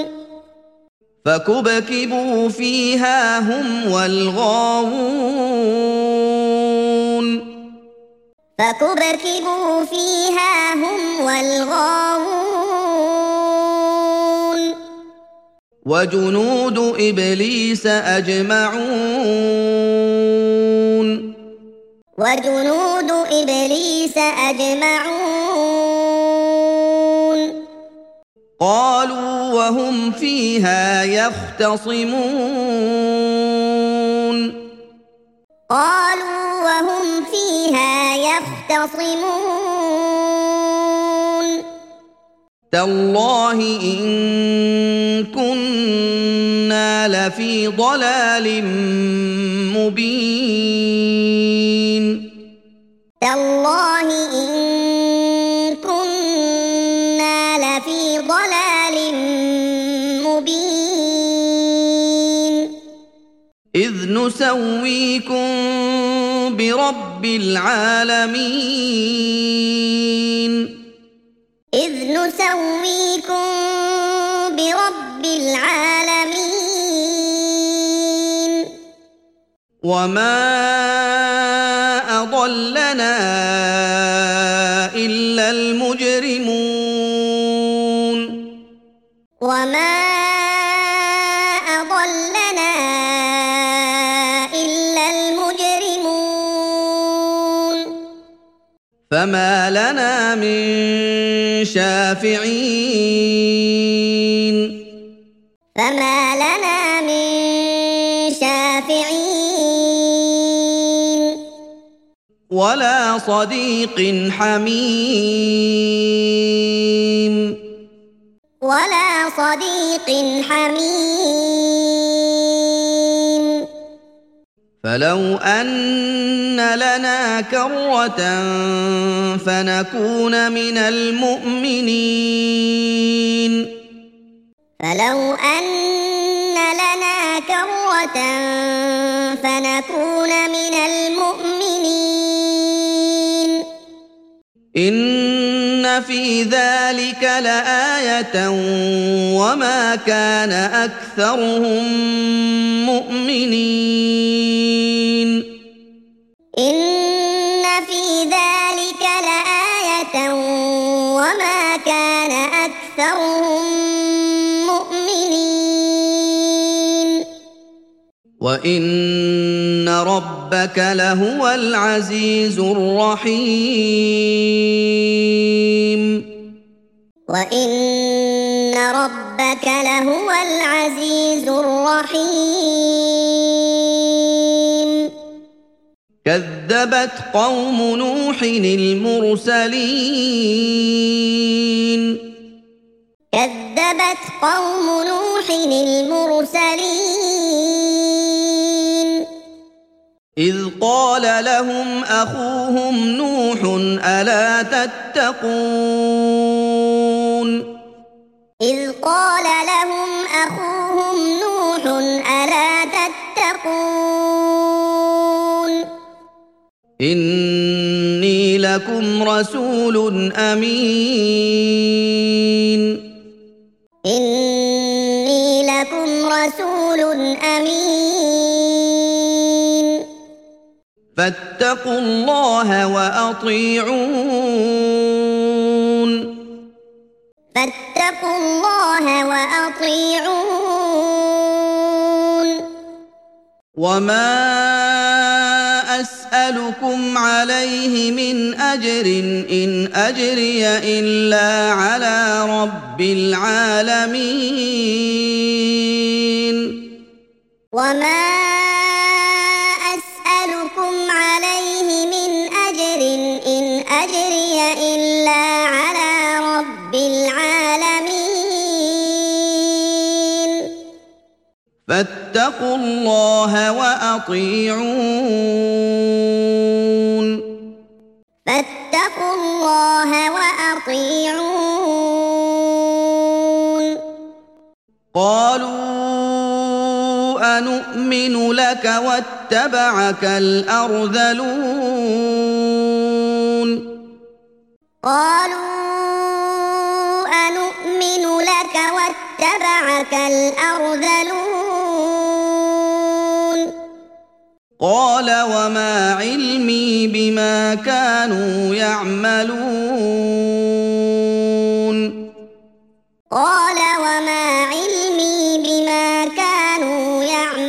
فكبكبوا فيها هم والغاوون فكبكبوا فيها هم والغاوون وجنود إبليس أجمعون وجنود إبليس أجمعون قالوا وهم فيها يختصمون قالوا وهم فيها يختصمون تالله إن كنا لفي ضلال مبين تالله إن كنا لفي ضلال مبين إذ نسويكم برب العالمين إذ نسويكم برب العالمين وما أضلنا إلا المجرمون وما أضلنا إلا المجرمون فما لنا من شافعين فما لنا من شافعين ولا صديق حميم ولا صديق حميم فلو أن لنا كرة فنكون من المؤمنين فلو أن لنا كرة فنكون من المؤمنين إن في ذلك لآية وما كان أكثرهم مؤمنين إن في ذلك لآية وما كان أكثرهم مؤمنين وإن ربك لهو العزيز الرحيم وإن ربك لهو العزيز الرحيم كذبت قوم نوح المرسلين كذبت قوم نوح المرسلين إذ قال لهم أخوهم نوح ألا تتقون إذ قال لهم أخوهم نوح ألا تتقون إني لكم رسول أمين إني لكم رسول أمين فاتقوا الله وأطيعون فاتقوا الله وأطيعون وما أسألكم عليه من أجر إن أجري إلا على رب العالمين وما أسألكم عليه من أجر إن أجري إلا على رب العالمين فاتقوا الله وأطيعون فاتقوا الله وأطيعون قالوا أنؤمن لك واتبعك الأرذلون قالوا أنؤمن لك واتبعك الأرذلون قال وما علمي بما كانوا يعملون قال وما علمي بما كانوا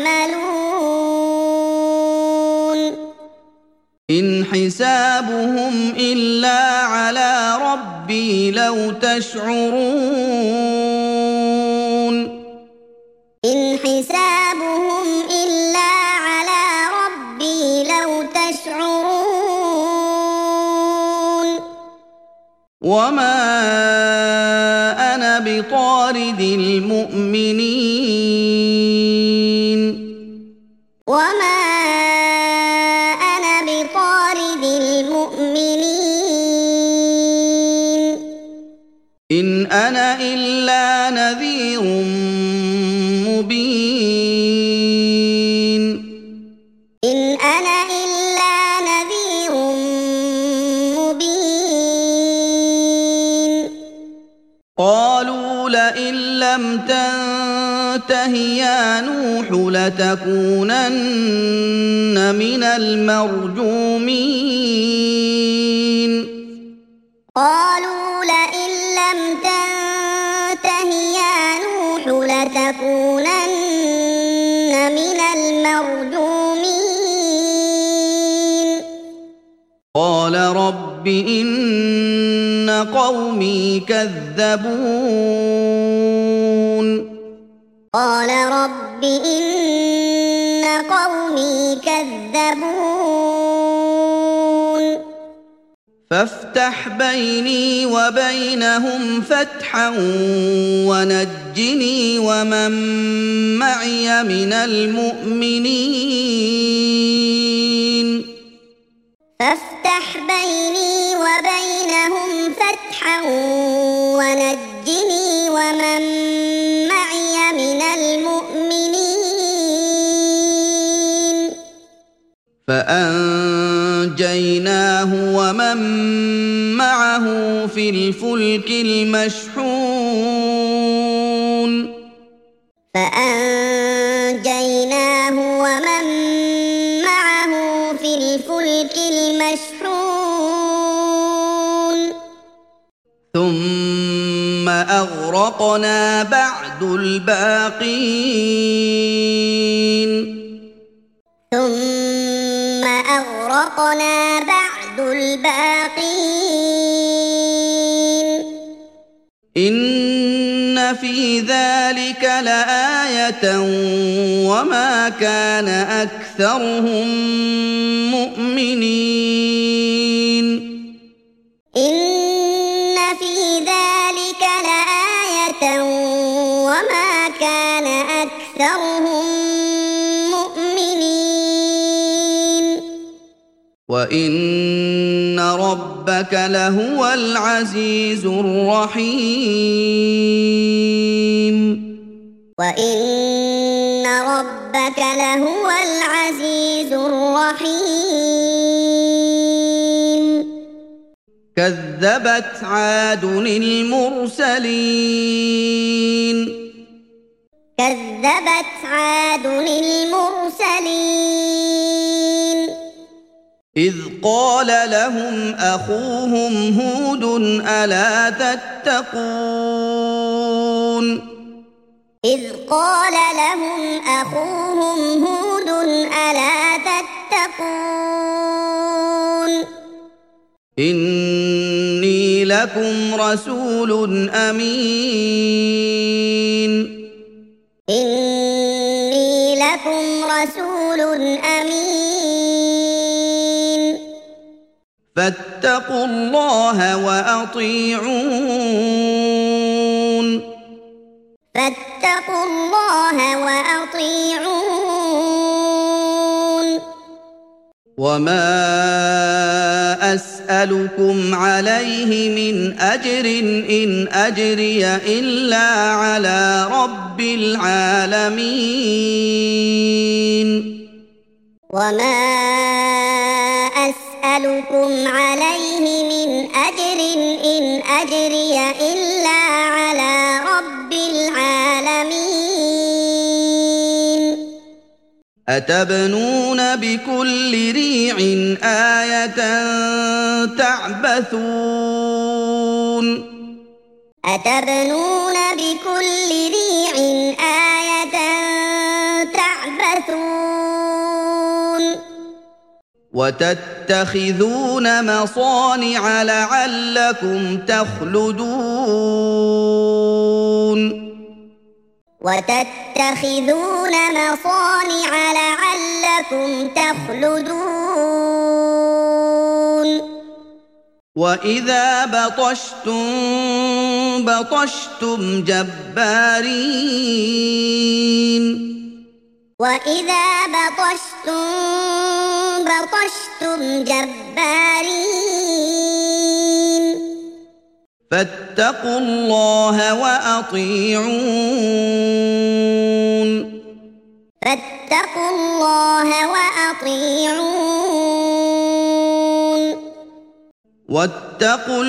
يعملون إن حسابهم إلا على ربي لو تشعرون إن حسابهم إلا على ربي لو تشعرون وما أنا بطارد المؤمنين وما أنا بطارد المؤمنين إن أنا إلا نذير مبين إن أنا إلا نذير مبين قالوا لئن لم تنته يا نوح لتكونن من المرجومين قالوا لئن لم تنته يا نوح لتكونن من المرجومين قال رب إن قومي كذبون قال رب إن قومي كذبون فافتح بيني وبينهم فتحا ونجني ومن معي من المؤمنين فافتح بيني وبينهم فتحا ونجني ومن معي من المؤمنين فأنجيناه ومن معه في الفلك المشحون فأنجيناه ومن معه في الفلك ثم أغرقنا بعد الباقين ثم أغرقنا بعد الباقين إن في ذلك لآية وما كان أكثرهم مؤمنين إن في ذلك لآية وما كان أكثرهم مؤمنين وإن ربك لهو العزيز الرحيم وإن ربك لهو العزيز الرحيم كذبت عاد المرسلين كذبت عاد المرسلين إذ قال لهم أخوهم هود ألا تتقون إذ قال لهم أخوهم هود ألا تتقون إني لكم رسول أمين إني لكم رسول أمين فاتقوا الله وأطيعون فاتقوا الله وأطيعون وما أسألكم عليه من أجر إن أجري إلا على رب العالمين وما أسألكم عليه من أجر إن أجري إلا على رب العالمين أتبنون بكل ريع آية تعبثون أتبنون بكل ريع آية تعبثون وتتخذون مصانع لعلكم تخلدون وتتخذون مصانع لعلكم تخلدون وإذا بطشتم بطشتم جبارين وإذا بطشتم بطشتم جبارين فاتقوا الله وأطيعون فاتقوا الله وأطيعون واتقوا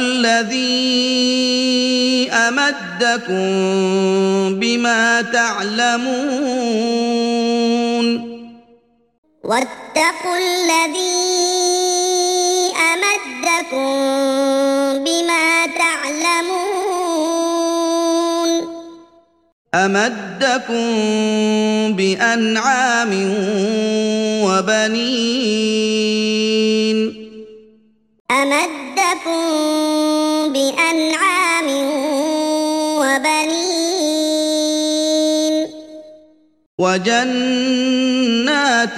الذي أمدكم بما تعلمون واتقوا الذي أمدكم بما تعلمون أمدكم بأنعام وبنين أمدكم بأنعام وبنين وجنات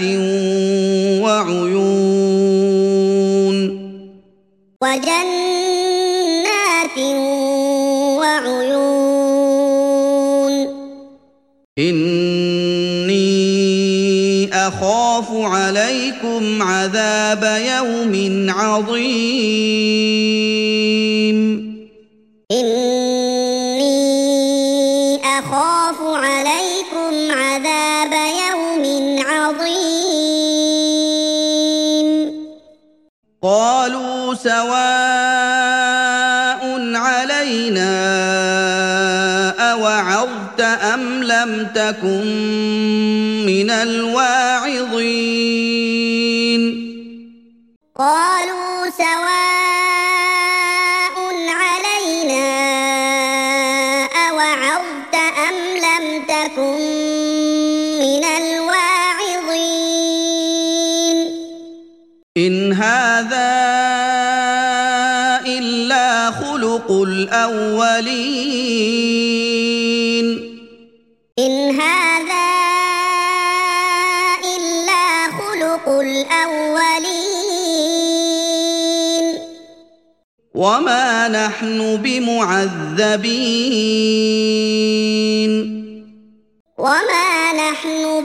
وعيون وجنات وعيون إني أخاف عليكم عذاب يوم عظيم إني أخاف عليكم عذاب يوم عظيم قالوا سواء علينا أوعظت أم لم تكن من الواعظين قالوا سواء علينا الأولين إن هذا إلا خلق الأولين وما نحن بمعذبين وما نحن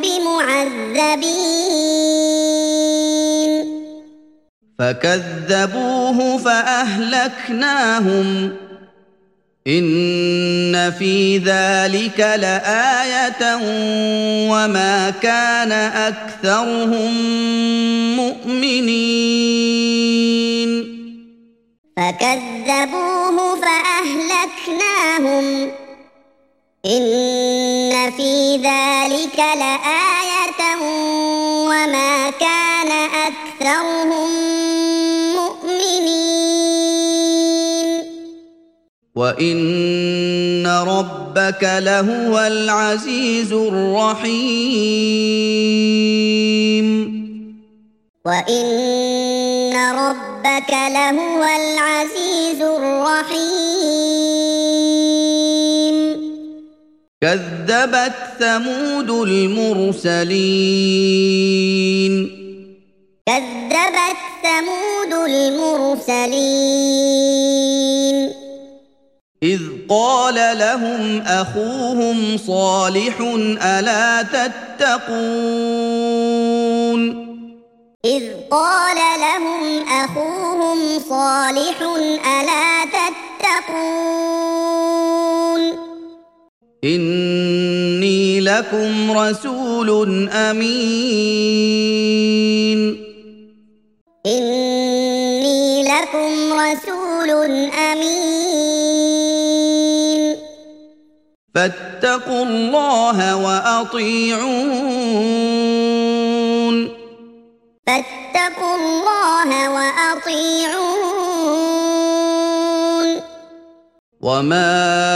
بمعذبين فكذبوه فأهلكناهم إن في ذلك لآية وما كان أكثرهم مؤمنين فكذبوه فأهلكناهم إن في ذلك لآية وما كان أكثرهم مؤمنين وإن ربك لهو العزيز الرحيم وإن ربك لهو العزيز الرحيم كذبت ثمود المرسلين كذبت ثمود المرسلين إذ قال لهم أخوهم صالح ألا تتقون إذ قال لهم أخوهم صالح ألا تتقون إني لكم رسول أمين إني لكم رسول أمين فاتقوا الله وأطيعون فاتقوا الله وأطيعون وما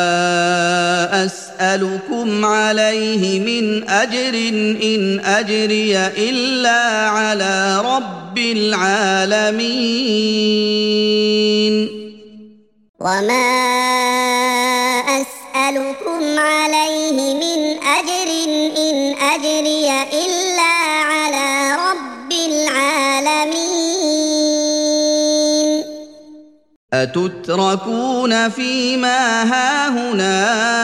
أسألكم عليه من أجر إن أجري إلا على رب العالمين وما أسألكم عليه من أجر إن أجري إلا على رب العالمين أتتركون فيما هاهنا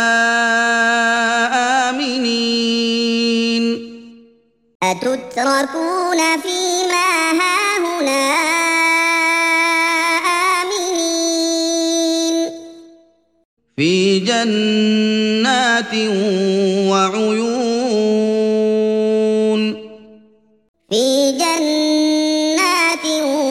آمنين أتتركون فيما هاهنا آمنين في جنات وعيون في جنات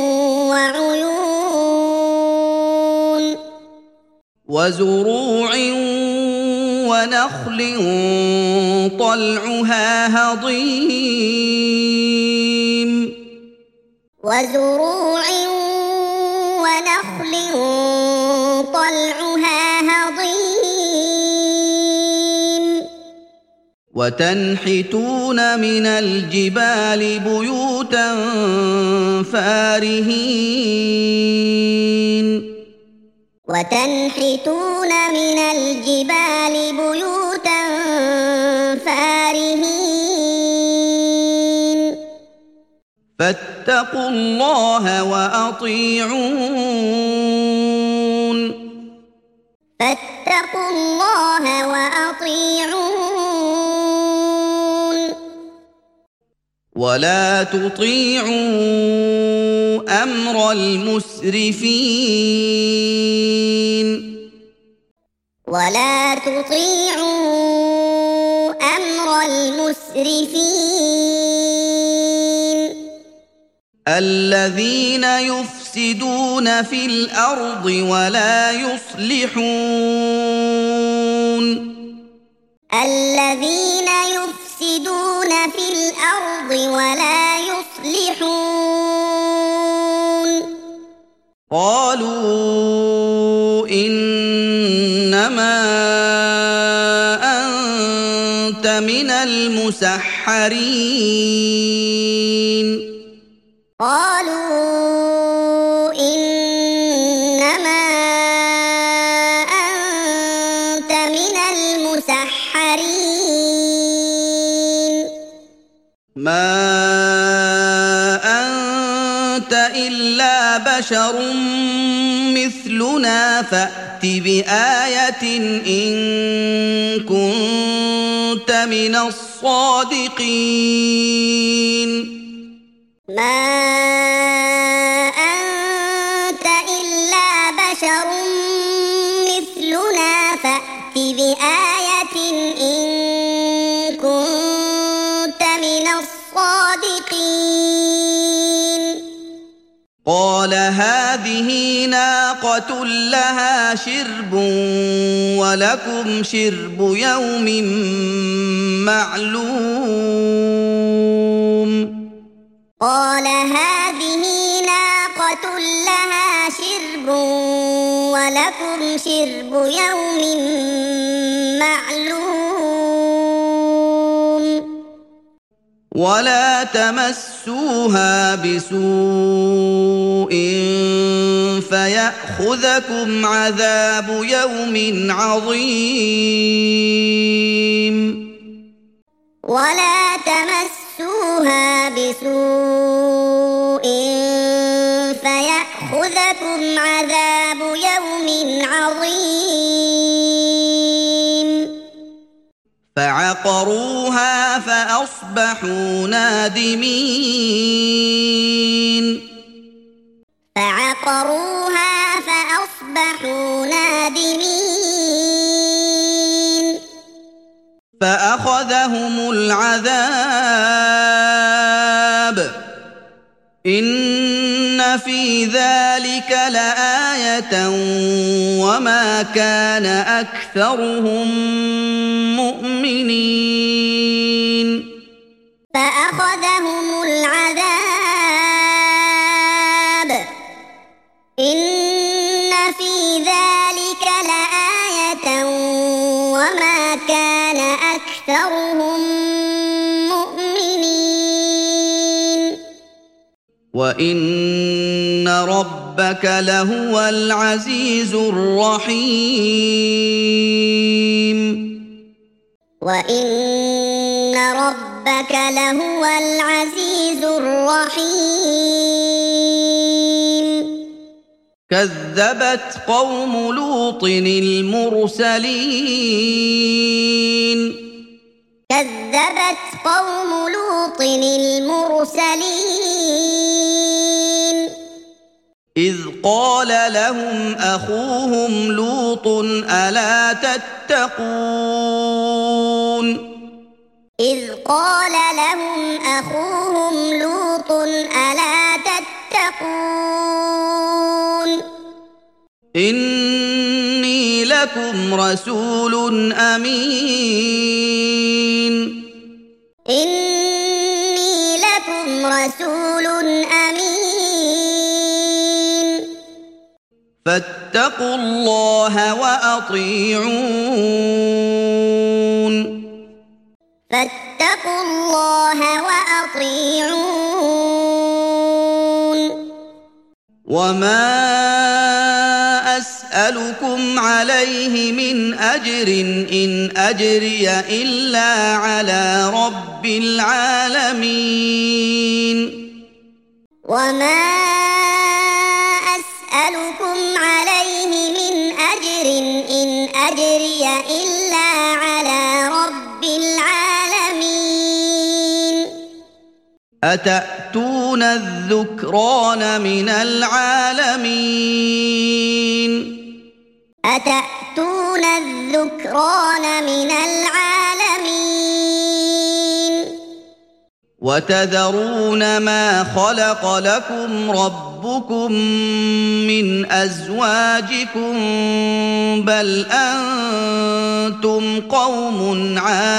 وعيون وزروع ونخل طلعها هضيم وزروع ونخل طلعها هضيم وتنحتون من الجبال بيوتا فارهين وتنحتون من الجبال بيوتا فارهين فاتقوا الله وأطيعون فاتقوا الله وأطيعون ولا تطيعوا أمر المسرفين ولا تطيعوا أمر المسرفين الذين يفسدون في الأرض ولا يصلحون الذين يفسدون في الأرض ولا يصلحون قالوا إنما أنت من المسحرين قالوا إنما المنذرين ما أنت إلا بشر مثلنا فأت بآية إن كنت من الصادقين ما أنت إلا بشر مثلنا فأت بآية إن كنت من الصادقين قال هذه ناقة لها شرب ولكم شرب يوم معلوم قال هذه ناقة لها شرب ولكم شرب يوم معلوم ولا تمسوها بسوء فيأخذكم عذاب يوم عظيم ولا تمسوها بسوء فيأخذكم عذاب يوم عظيم فعقروها فأصبحوا نادمين فعقروها فأصبحوا نادمين فأخذهم العذاب إن في ذلك لآية وما كان أكثرهم مؤمنين فأخذهم العذاب إن في ذلك لآية وما كان أكثرهم مؤمنين وإن ربك لهو العزيز الرحيم وإن ربك لهو العزيز الرحيم كذبت قوم لوط المرسلين كذبت قوم لوط المرسلين إذ قال لهم أخوهم لوط ألا تتقون إذ قال لهم أخوهم لوط ألا تتقون إني لكم رسول أمين إني لكم رسول أمين فاتقوا الله وأطيعون فاتقوا الله وأطيعون وما أسألكم عليه من أجر إن أجري إلا على رب العالمين وما أسألكم عليه من أجر إن أجري إلا على رب العالمين أتأتون الذكران من العالمين أتأتون الذكران من العالمين وتذرون ما خلق لكم ربكم من أزواجكم بل أنتم قوم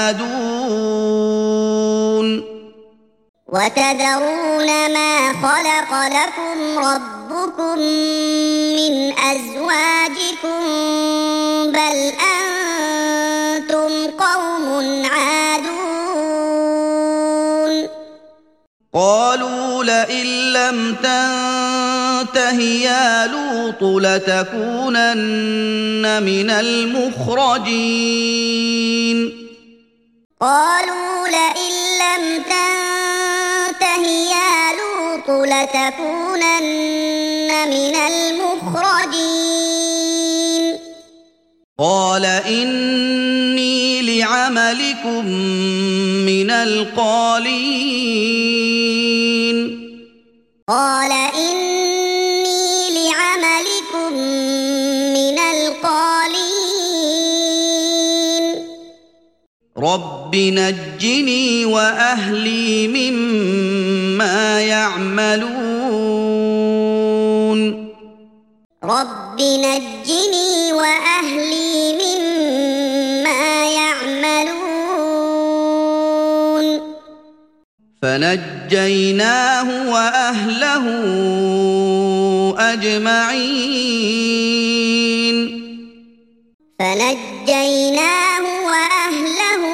عادون وتذرون ما خلق لكم ربكم من أزواجكم بل أنتم قوم عادون قالوا لئن لم تنته يا لوط لتكونن من المخرجين قالوا لئن لم تنته يا لوط لتكونن من المخرجين قال إني لعملكم من القالين قال إني لعملكم من القالين رب نجني وأهلي مما يعملون رب نجني وأهلي مما يعملون فنجيناه وأهله أجمعين فنجيناه وأهله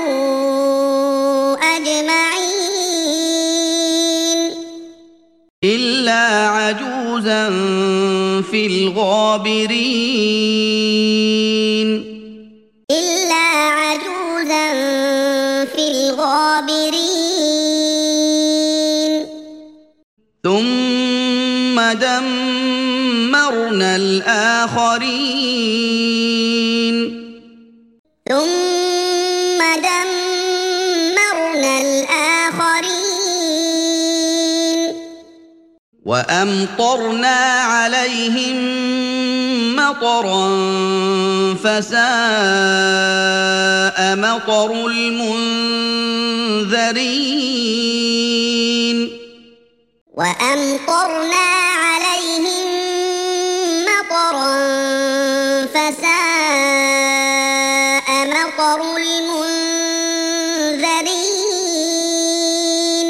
أجمعين إلا عجوزا في الغابرين إلا عجوزا في الغابرين ثم دمرنا الآخرين ثم دمرنا الآخرين وأمطرنا عليهم مطرا فساء مطر المنذرين وأمطرنا عليهم مطرا فساء مطر المنذرين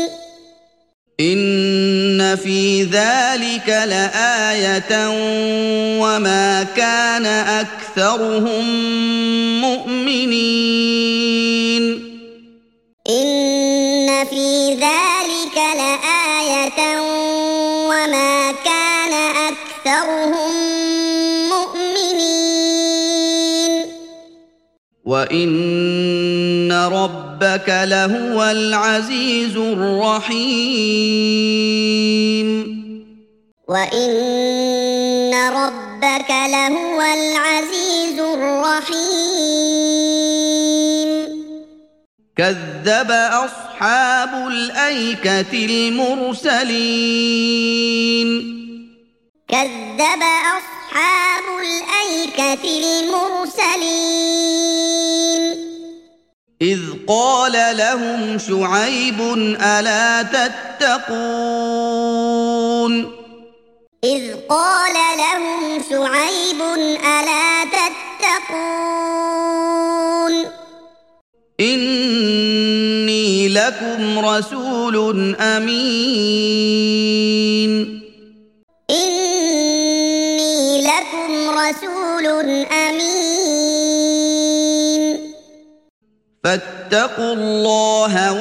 إن في ذلك لآية وما كان أكثرهم مؤمنين إن في ذلك لآية وما كان أكثرهم مؤمنين وإن ربك لهو العزيز الرحيم وإن ربك لهو العزيز الرحيم كذب أصحاب الأيكة المرسلين كذب أصحاب الأيكة المرسلين إذ قال لهم شعيب ألا تتقون إذ قال لهم شعيب ألا تتقون إني لكم رسول أمين إني لكم رسول أمين فاتقوا الله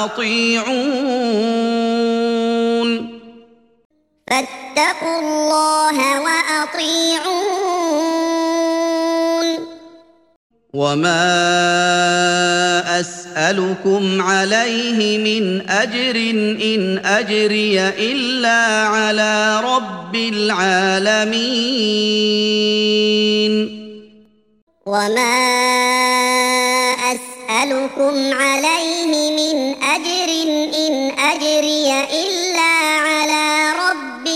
وأطيعون فاتقوا الله وأطيعون وما أسألكم عليه من أجر إن أجري إلا على رب العالمين وما أسألكم عليه من أجر إن أجري إلا على رب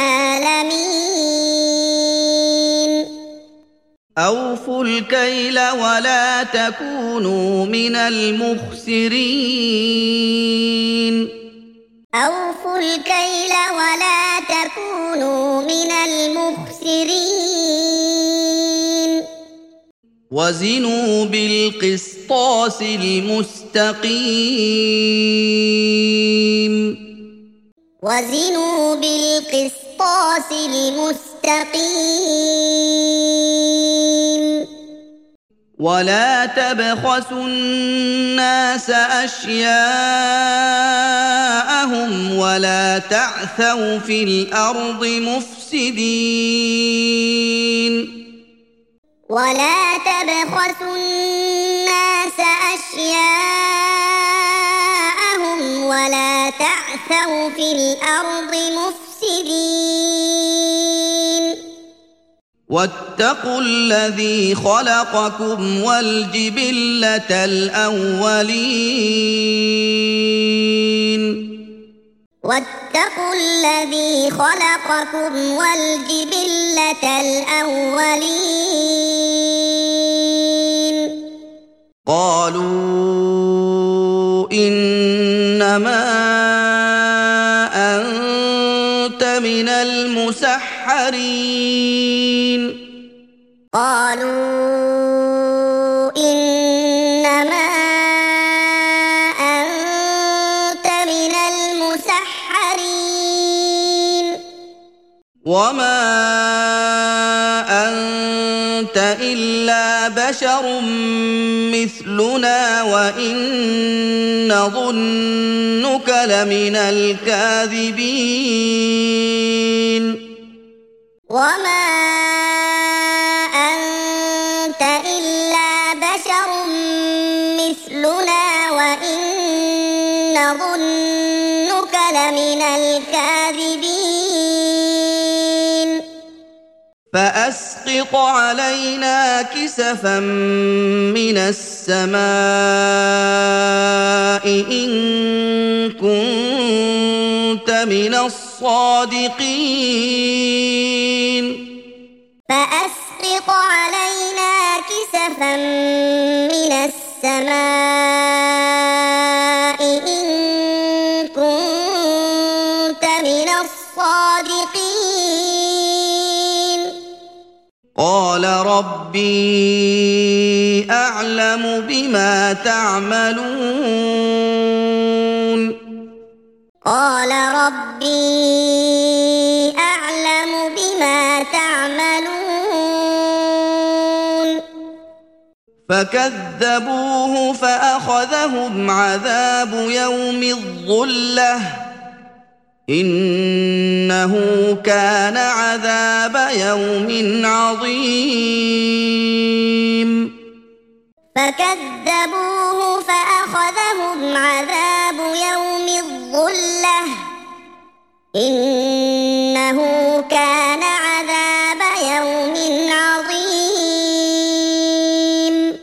العالمين أوفوا الكيل ولا تكونوا من المخسرين أوفوا الكيل ولا تكونوا من المخسرين وزنوا بالقسطاس المستقيم وزنوا بالقسطاس المستقيم ولا تبخسوا الناس أشياءهم ولا تعثوا في الأرض مفسدين ولا تبخسوا الناس أشياءهم تعثوا في الأرض مفسدين واتقوا الذي خلقكم والجبلة الأولين واتقوا الذي خلقكم والجبلة الأولين قالوا إنما أنت من المسحرين قالوا إنما أنت من المسحرين وما أنت إلا بشر مثلنا وإن نظنك لمن الكاذبين وما أنت إلا بشر مثلنا وإن نظنك لمن الكاذبين فأسقط علينا كسفا من السماء إن كنت من الصادقين فأسقط علينا كسفا من السماء إن كنت من الصادقين قال ربي أعلم بما تعملون قال ربي أعلم بما تعملون فكذبوه فأخذهم عذاب يوم الظلة إنه كان عذاب يوم عظيم فكذبوه فأخذهم عذاب يوم الظلة إنه كان عذاب يوم عظيم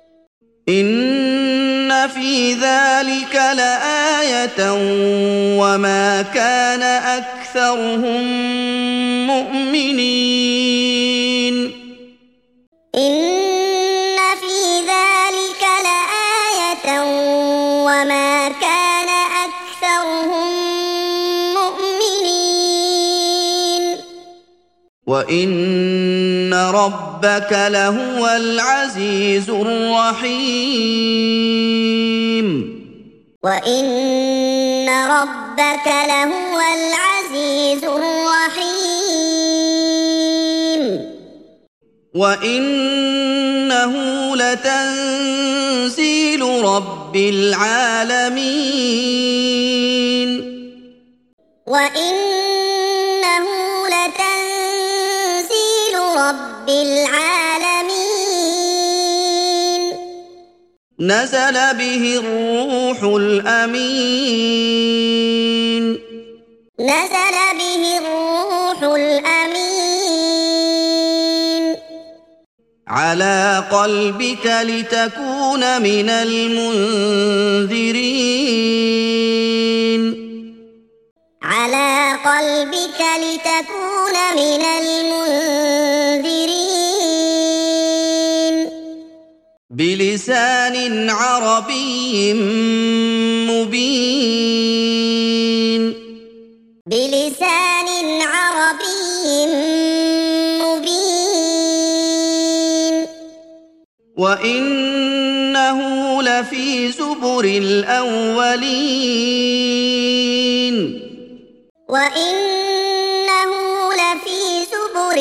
إن في ذلك لآية وما كان أكثرهم مؤمنين إن في ذلك لآية وما كان أكثرهم مؤمنين وإن ربك لهو العزيز الرحيم وإن ربك لهو العزيز الرحيم وإنه لتنزيل رب العالمين وإنه لتنزيل رب العالمين نزل به الروح الأمين نزل به الروح الأمين على قلبك لتكون من المنذرين على قلبك لتكون من المنذرين بلسان عربي مبين بلسان عربي مبين وإنه لفي زبر الأولين وإنه لفي زبر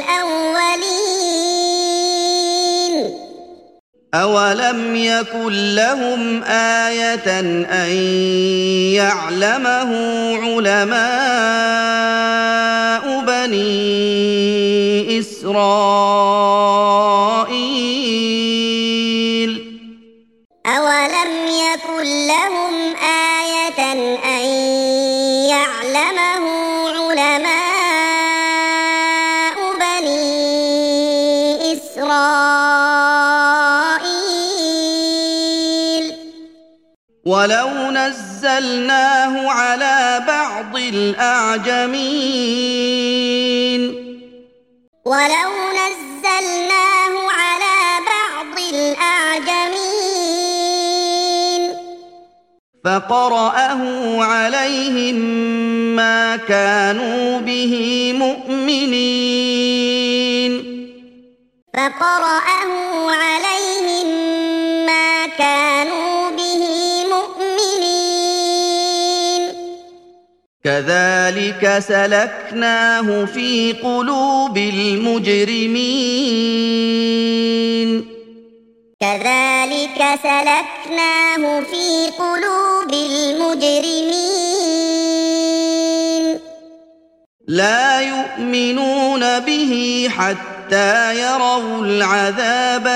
الأولين أولم يكن لهم آية أن يعلمه علماء بني إسرائيل أولم يكن لهم آية أن يعلمه علماء بني إسرائيل ولو نزلناه على بعض الأعجمين ولو نزلناه على بعض الأعجمين فقرأه عليهم ما كانوا به مؤمنين فقرأه عليهم ما كانوا به مؤمنين كذلك سلكناه في قلوب المجرمين كذلك سلكناه في قلوب المجرمين لا يؤمنون به حتى يروا العذاب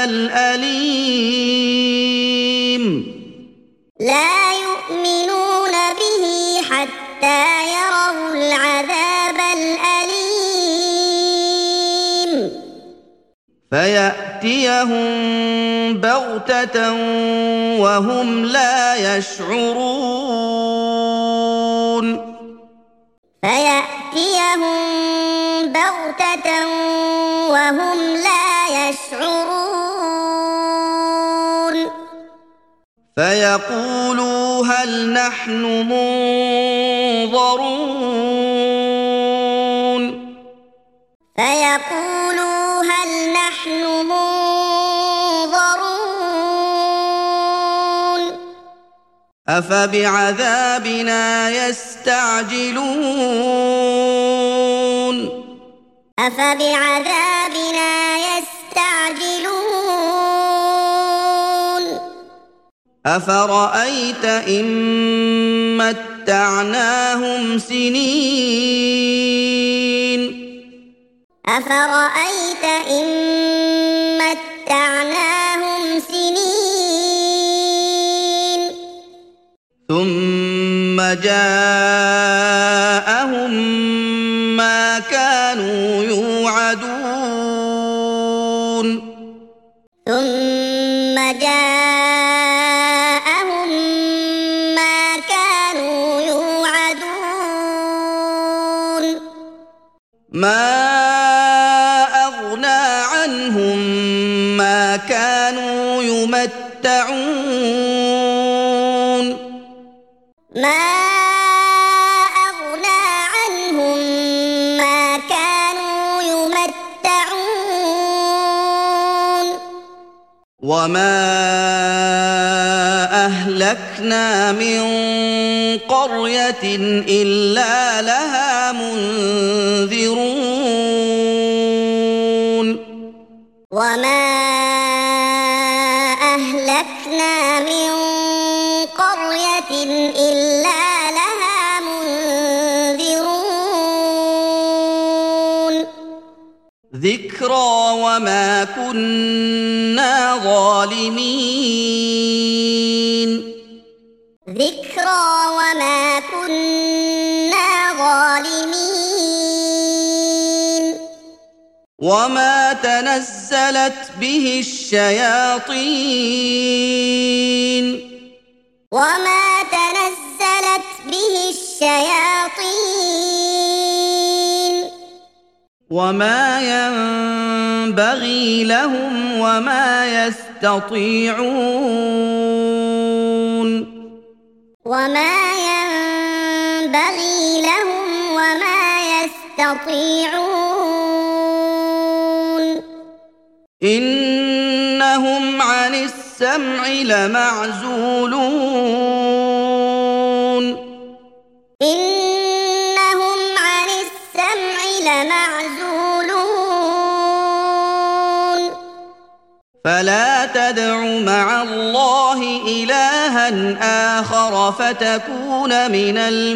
الأليم لا يؤمنون به حتى يروا العذاب الأليم فيأتيهم بغتة وهم لا يشعرون فيأتيهم بغتة وهم لا يشعرون فيقولوا هل نحن منظرون فيقولوا هل نحن منظرون أفبعذابنا يستعجلون أفبعذابنا يستعجلون أفرأيت إن متعناهم سنين أفرأيت إن متعناهم سنين ثم جاءهم ما كانوا يوعدون ثم جاءهم ما كانوا يوعدون ما أغنى عنهم ما كانوا يمتعون ما أغنى عنهم ما كانوا يمتعون وما أهلكنا من قرية إلا لها منذرون وما أهلكنا من قرية إلا لها منذرون ذكرى وما كنا ظالمين ذكرى وما كنا ظالمين وما تنزلت به الشياطين وما تنزلت به الشياطين وما ينبغي لهم وما يستطيعون وما ينبغي لهم وما يستطيعون إنهم عن السمع لمعزولون إنهم عن السمع لمعزولون فلا تدع مع الله إلها آخر فتكون من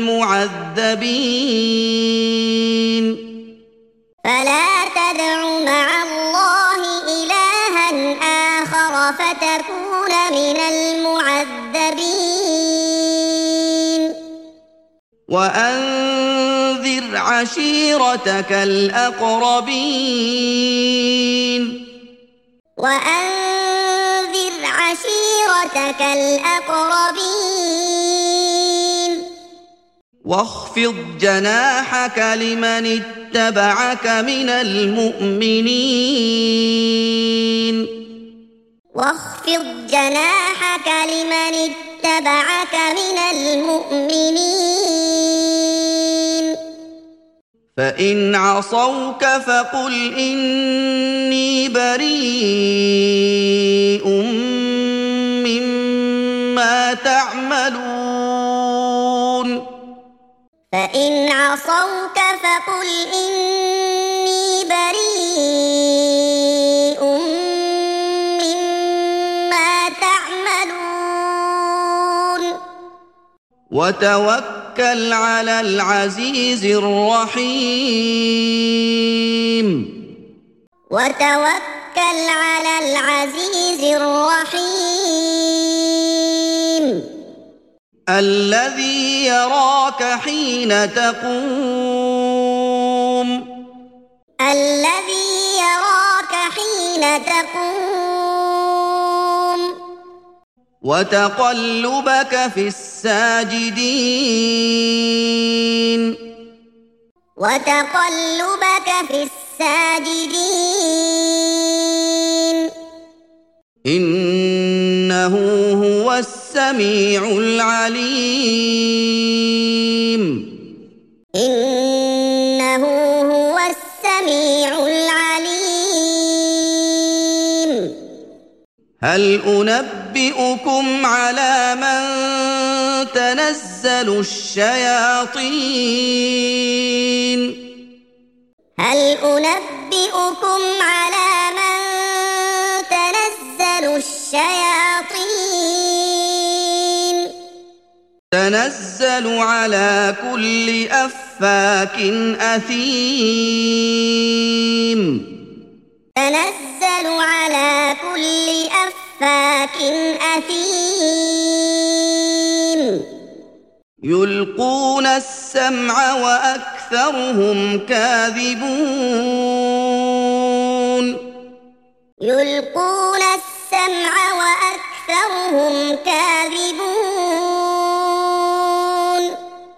المعذبين فلا تدع مع الله إلها آخر فتكون من المعذبين المعذبين وأنذر عشيرتك الأقربين وأنذر عشيرتك الأقربين واخفض جناحك لمن اتبعك من المؤمنين واخفض جناحك لمن اتبعك من المؤمنين فإن عصوك فقل إني بريء مما تعملون فإن عصوك فقل إني بريء مما تعملون وتوكل على العزيز الرحيم وتوكل على العزيز الرحيم الذي يراك حين تقوم الذي يراك حين تقوم وتقلبك في الساجدين وتقلبك في الساجدين إنه هو السميع العليم إنه هو السميع العليم هل أنبئكم على من تنزل الشياطين هل أنبئكم على من تنزل الشياطين تنزل على كل أفاك أثيم تنزل على كل أفاك أثيم يلقون السمع وأكثرهم كاذبون يلقون السمع وأكثرهم كاذبون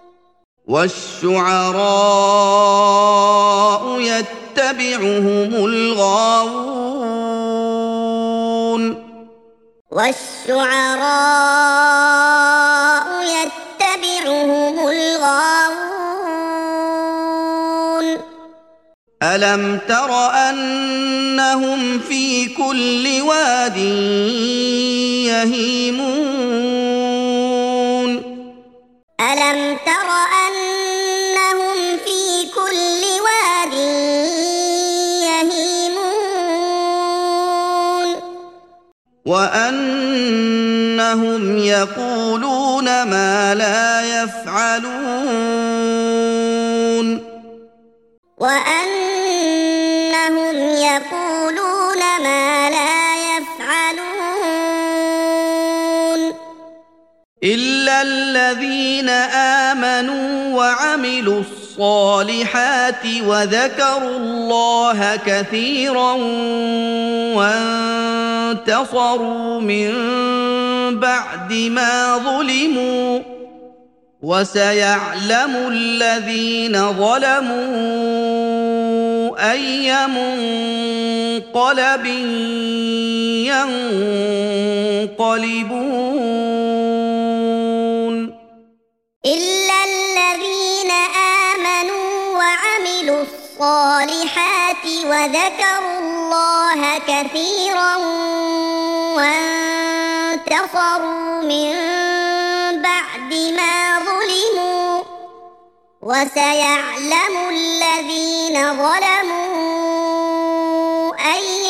والشعراء يتبعهم الغاوون والشعراء يتبعهم الغاوون ألم تر أنهم في كل واد يهيمون ألم تر أنهم في كل واد يهيمون وأنهم يقولون ما لا يفعلون وأنهم يقولون ما لا يفعلون إلا الذين آمنوا وعملوا الصالحات وذكروا الله كثيرا وانتصروا من بعد ما ظلموا وسيعلم الذين ظلموا أي منقلب ينقلبون إلا الذين آمنوا وعملوا الصالحات وذكروا الله كثيرا وانتصروا من بعد ما ظلموا وسيعلم الذين ظلموا أي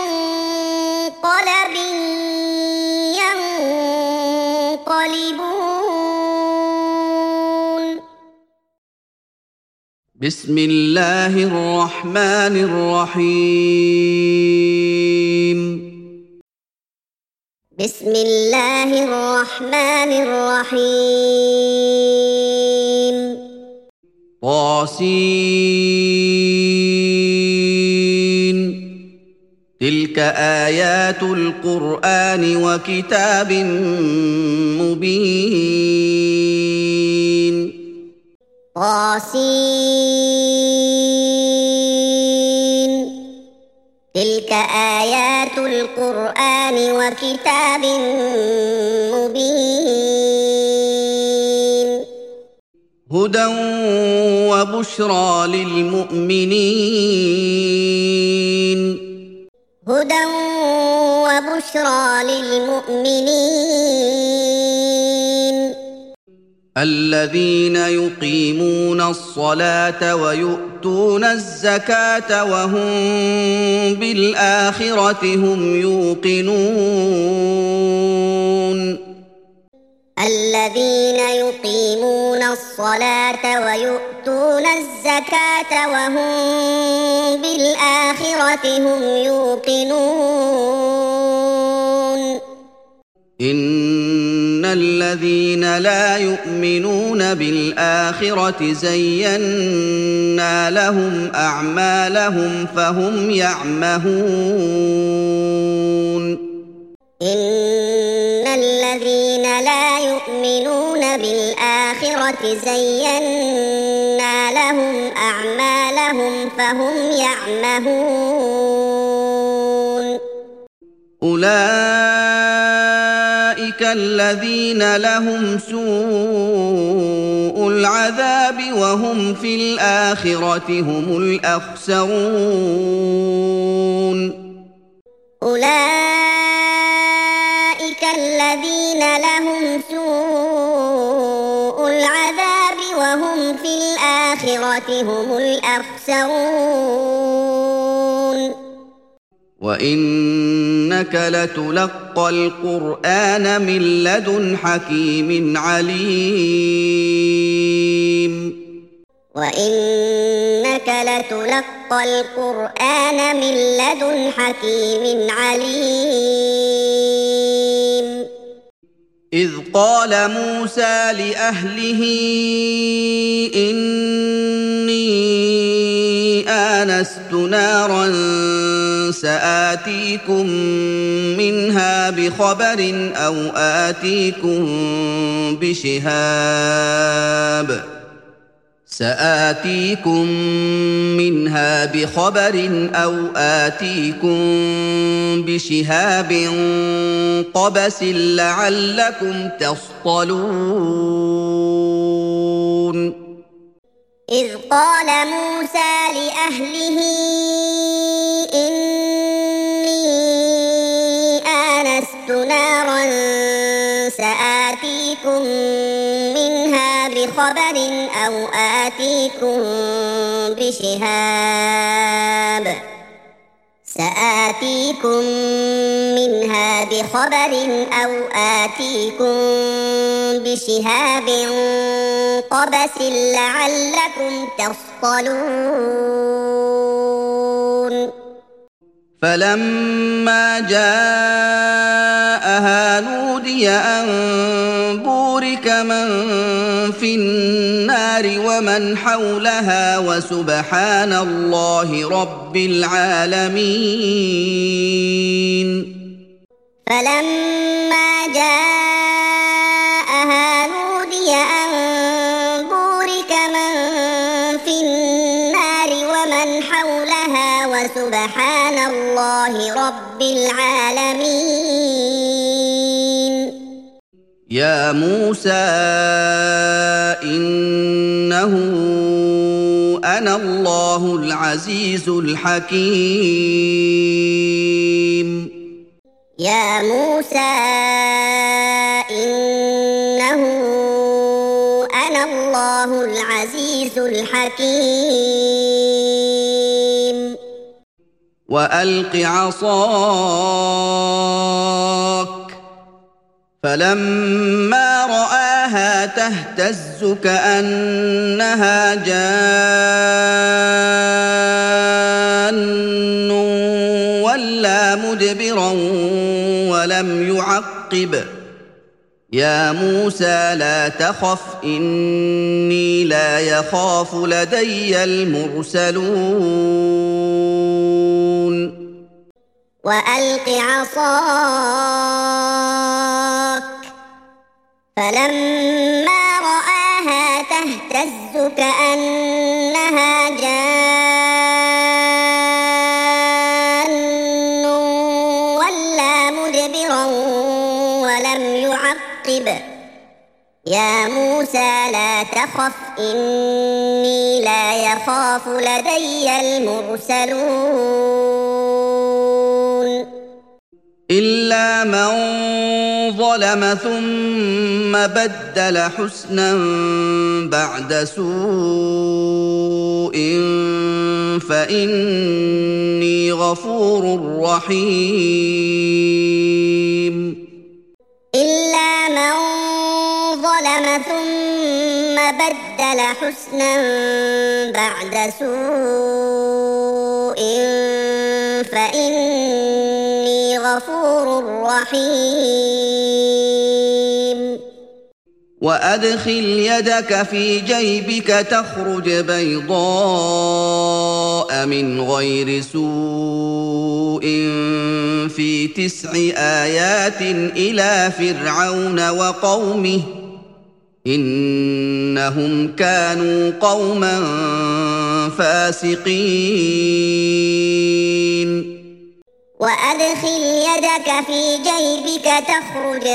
منقلب ينقلبون بسم الله الرحمن الرحيم بسم الله الرحمن الرحيم طاسين تلك آيات القرآن وكتاب مبين طاسين تلك آيات القرآن وكتاب مبين هدى وبشرى للمؤمنين هدى وبشرى للمؤمنين الذين يقيمون الصلاة ويؤتون الزكاة وهم بالآخرة هم يوقنون الذين يقيمون الصلاة ويؤتون الزكاة وهم بالآخرة هم يوقنون إن الذين لا يؤمنون بالآخرة زينا لهم أعمالهم فهم يعمهون إن الذين لا يؤمنون بالآخرة زينا لهم أعمالهم فهم يعمهون أولئك الذين لهم سوء العذاب وهم في الآخرة هم الأخسرون أولئك الذين لهم سوء العذاب وهم في الآخرة هم الأخسرون وإنك لتلقى القرآن من لدن حكيم عليم وإنك لتلقى القرآن من لدن حكيم عليم إذ قال موسى لأهله إني آنست نارا سآتيكم منها بخبر أو آتيكم بشهاب سآتيكم منها بخبر أو آتيكم بشهاب قبس لعلكم تصطلون إذ قال موسى لأهله إني آنست نارا سآتيكم منها بخبر أو آتيكم بشهاب سآتيكم منها بخبر أو آتيكم بشهاب قبس لعلكم تصطلون فلما جاءها نودي أن بورك من في النار ومن حولها وسبحان الله رب العالمين فلما جاءها نودي أن بورك من في النار ومن حولها وسبحان الله رب العالمين يا موسى إنه أنا الله العزيز الحكيم يا موسى إنه أنا الله العزيز الحكيم وألق عصاك فلما رآها تهتز كأنها جان ولا مدبرا ولم يعقب يا موسى لا تخف إني لا يخاف لدي المرسلون وألق عصاك فلما رآها تهتز كأنها جان ولا مدبرا ولم يعقب يا موسى لا تخف إني لا يخاف لدي المرسلون إلا من ظلم ثم بدل حسنا بعد سوء فإني غفور رحيم إلا من ظلم ثم بدل حسنا بعد سوء فإني غفور رحيم وأدخل يدك في جيبك تخرج بيضاء من غير سوء في تسع آيات إلى فرعون وقومه إنهم كانوا قوما فاسقين وأدخل يدك في جيبك تخرج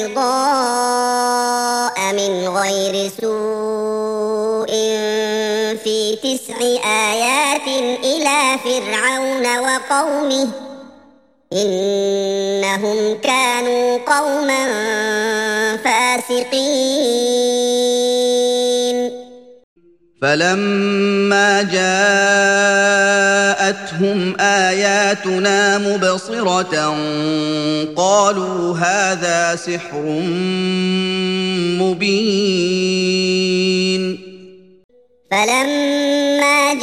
بيضاء من غير سوء في تسع آيات إلى فرعون وقومه إنهم كانوا قوما فاسقين فلما جاءتهم آياتنا مبصرة قالوا هذا سحر مبين فلما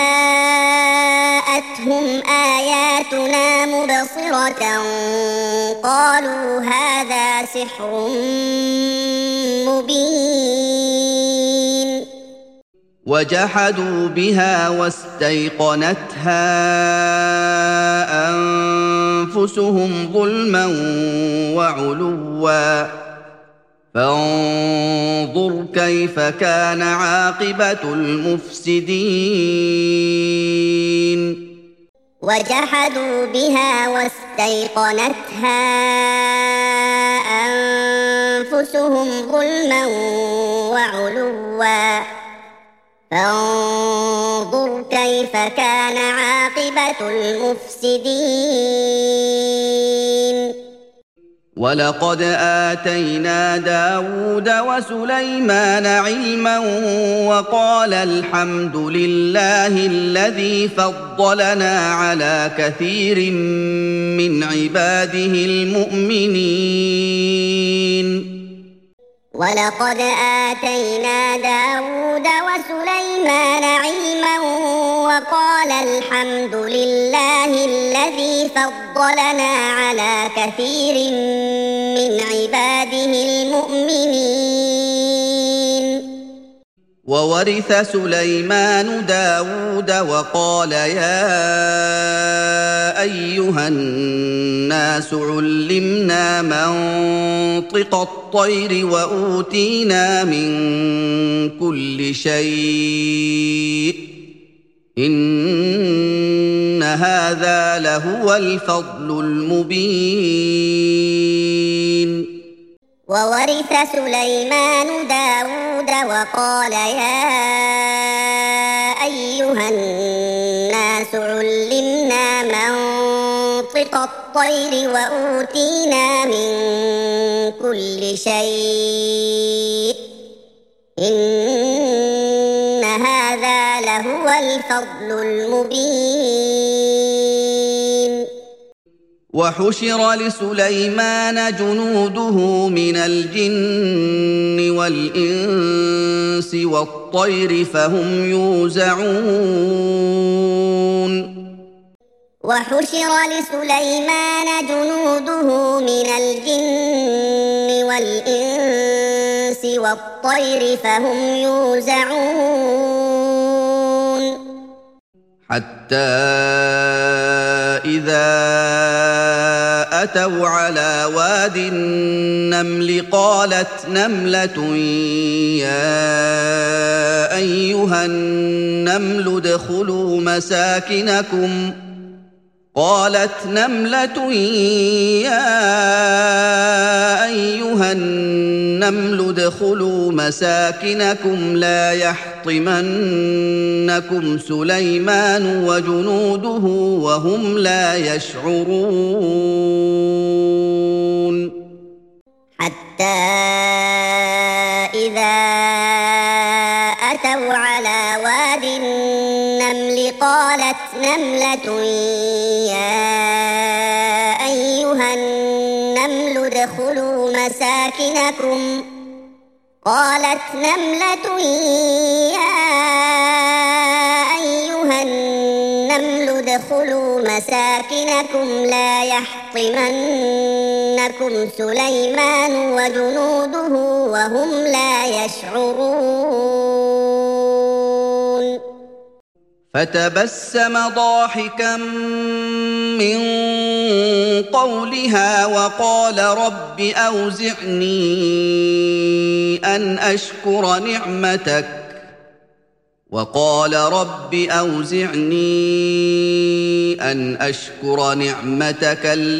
جاءتهم آياتنا مبصرة قالوا هذا سحر مبين وجحدوا بها واستيقنتها أنفسهم ظلما وعلوا فانظر كيف كان عاقبة المفسدين وجحدوا بها واستيقنتها أنفسهم ظلما وعلوا فانظر كيف كان عاقبة المفسدين ولقد آتينا داود وسليمان علما وقال الحمد لله الذي فضلنا على كثير من عباده المؤمنين ولقد آتينا داود وسليمان علما وقال الحمد لله الذي فضلنا على كثير من عباده المؤمنين وورث سليمان داود وقال يا أيها الناس علمنا منطق الطير وأوتينا من كل شيء إن هذا لهو الفضل المبين وورث سليمان داود وقال يا أيها الناس علمنا منطق الطير وأوتينا من كل شيء إن هذا لهو الفضل المبين وحشر لسليمان جنوده من الجن والإنس والطير فهم يوزعون وحشر لسليمان جنوده من الجن والإنس والطير فهم يوزعون حتى إذا أتوا على واد النمل قالت نملة يا أيها النمل ادخلوا مساكنكم قالت نملة يا أيها النمل ادخلوا مساكنكم لا يحطمنكم سليمان وجنوده وهم لا يشعرون حتى إذا أتوا على واد النمل قالت نملة يا أيها النمل ادخلوا مساكنكم قالت نملة يا أيها النمل ادخلوا مساكنكم لا يحطمنكم سليمان وجنوده وهم لا يشعرون فتبسم ضاحكا من قولها وقال رب أوزعني أن أشكر نعمتك وقال رب أوزعني أن أشكر نعمتك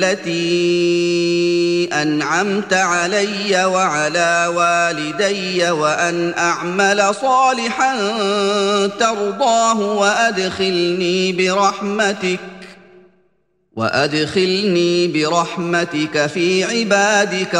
التي أنعمت علي وعلى والدي وأن أعمل صالحا ترضاه وأدخلني برحمتك وأدخلني برحمتك في عبادك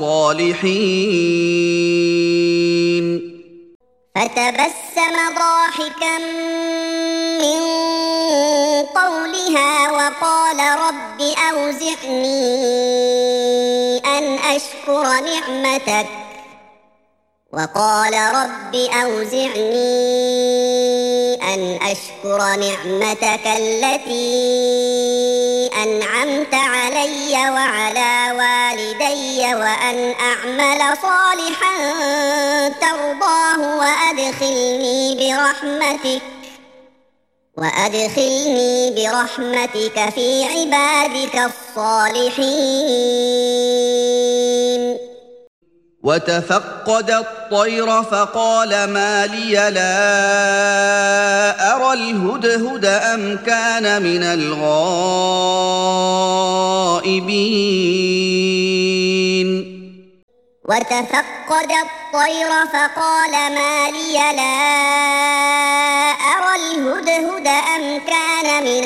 الصالحين فتبسم ضاحكا من قولها وقال رب أوزعني أن أشكر نعمتك وقال رب أوزعني أن أشكر نعمتك التي أنعمت علي وعلى والدي وأن أعمل صالحا ترضاه وأدخلني برحمتك وأدخلني برحمتك في عبادك الصالحين وتفقد الطير فقال ما لي لا أرى الهدهد أم كان من الغائبين وتفقد الطير فقال ما لي لا أرى الهدهد أم كان من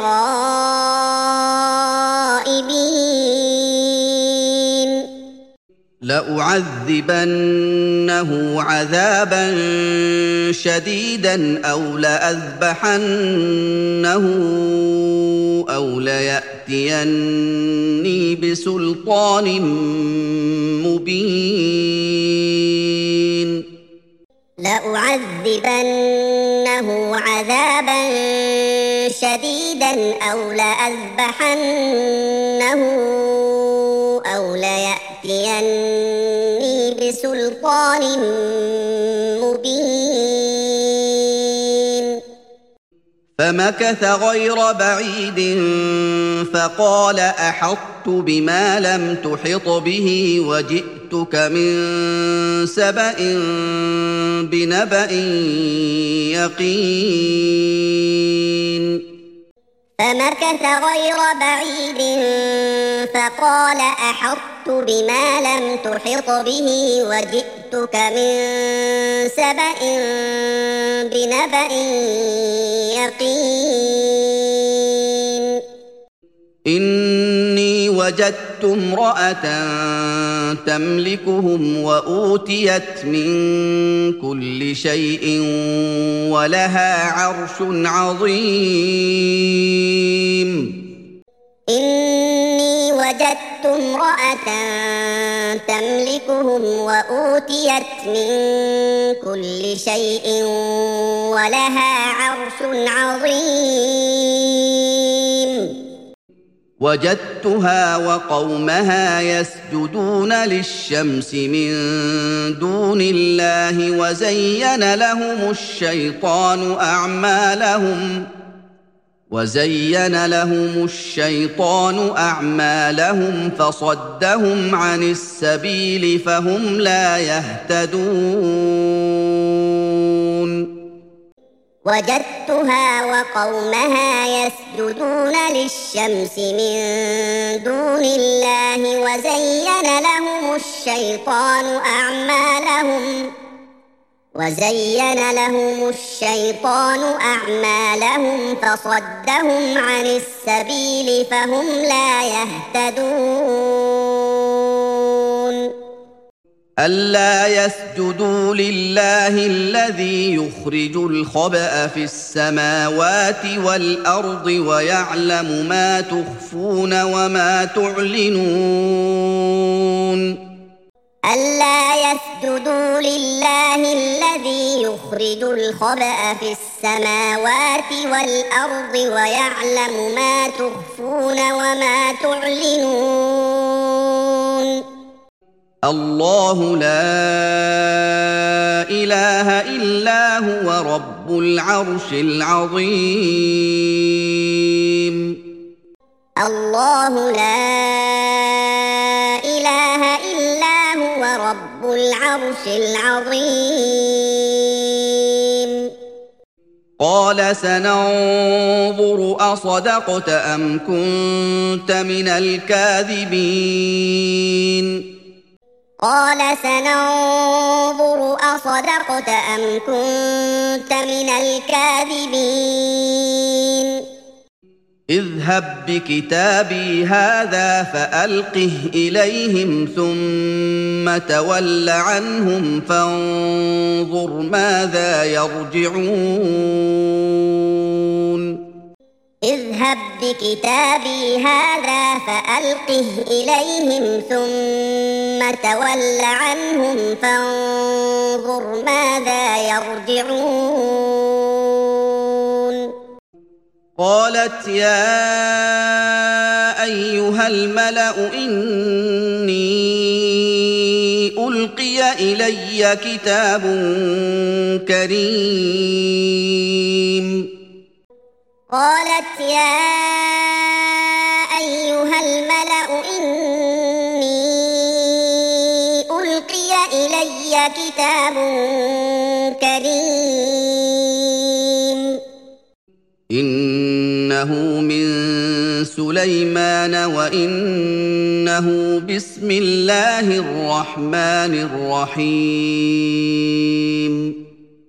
الغائبين لأعذبنه عذابا شديدا أو لأذبحنه أو ليأتيني بسلطان مبين لأعذبنه عذابا شديدا أو لأذبحنه أو ليأتيني بسلطان مبين فمكث غير بعيد فقال أحطت بما لم تحط به وجئتك من سبأ بنبأ يقين فمكث غير بعيد فقال أحطت بما لم تحط به وجئتك من سبأ بنبأ يقين إني وجدت امرأة تملكهم وأوتيت من كل شيء ولها عرش عظيم إني وجدت امرأة تملكهم وأوتيت من كل شيء ولها عرش عظيم وجدتها وقومها يسجدون للشمس من دون الله وزين لهم الشيطان أعمالهم وزين لهم الشيطان أعمالهم فصدهم عن السبيل فهم لا يهتدون وجدتها وقومها يسجدون للشمس من دون الله وزين لهم الشيطان أعمالهم وزين لهم الشيطان أعمالهم فصدهم عن السبيل فهم لا يهتدون ألا يسجدوا لله الذي يخرج الخبأ في السماوات والأرض ويعلم ما تخفون وما تعلنون ألا يسجدوا لله الذي يخرج الخبأ في السماوات والأرض ويعلم ما تخفون وما تعلنون الله لا إله إلا هو رب العرش العظيم الله لا إله إلا هو رب العرش العظيم قال سننظر أصدقت أم كنت من الكاذبين قال سننظر أصدقت أم كنت من الكاذبين اذهب بكتابي هذا فألقه إليهم ثم تول عنهم فانظر ماذا يرجعون اذهب بكتابي هذا فألقه إليهم ثم تول عنهم فانظر ماذا يرجعون قالت يا أيها الملأ إني ألقي إلي كتاب كريم قالت يا أيها الملأ إني ألقي إلي كتاب كريم إنه من سليمان وإنه بسم الله الرحمن الرحيم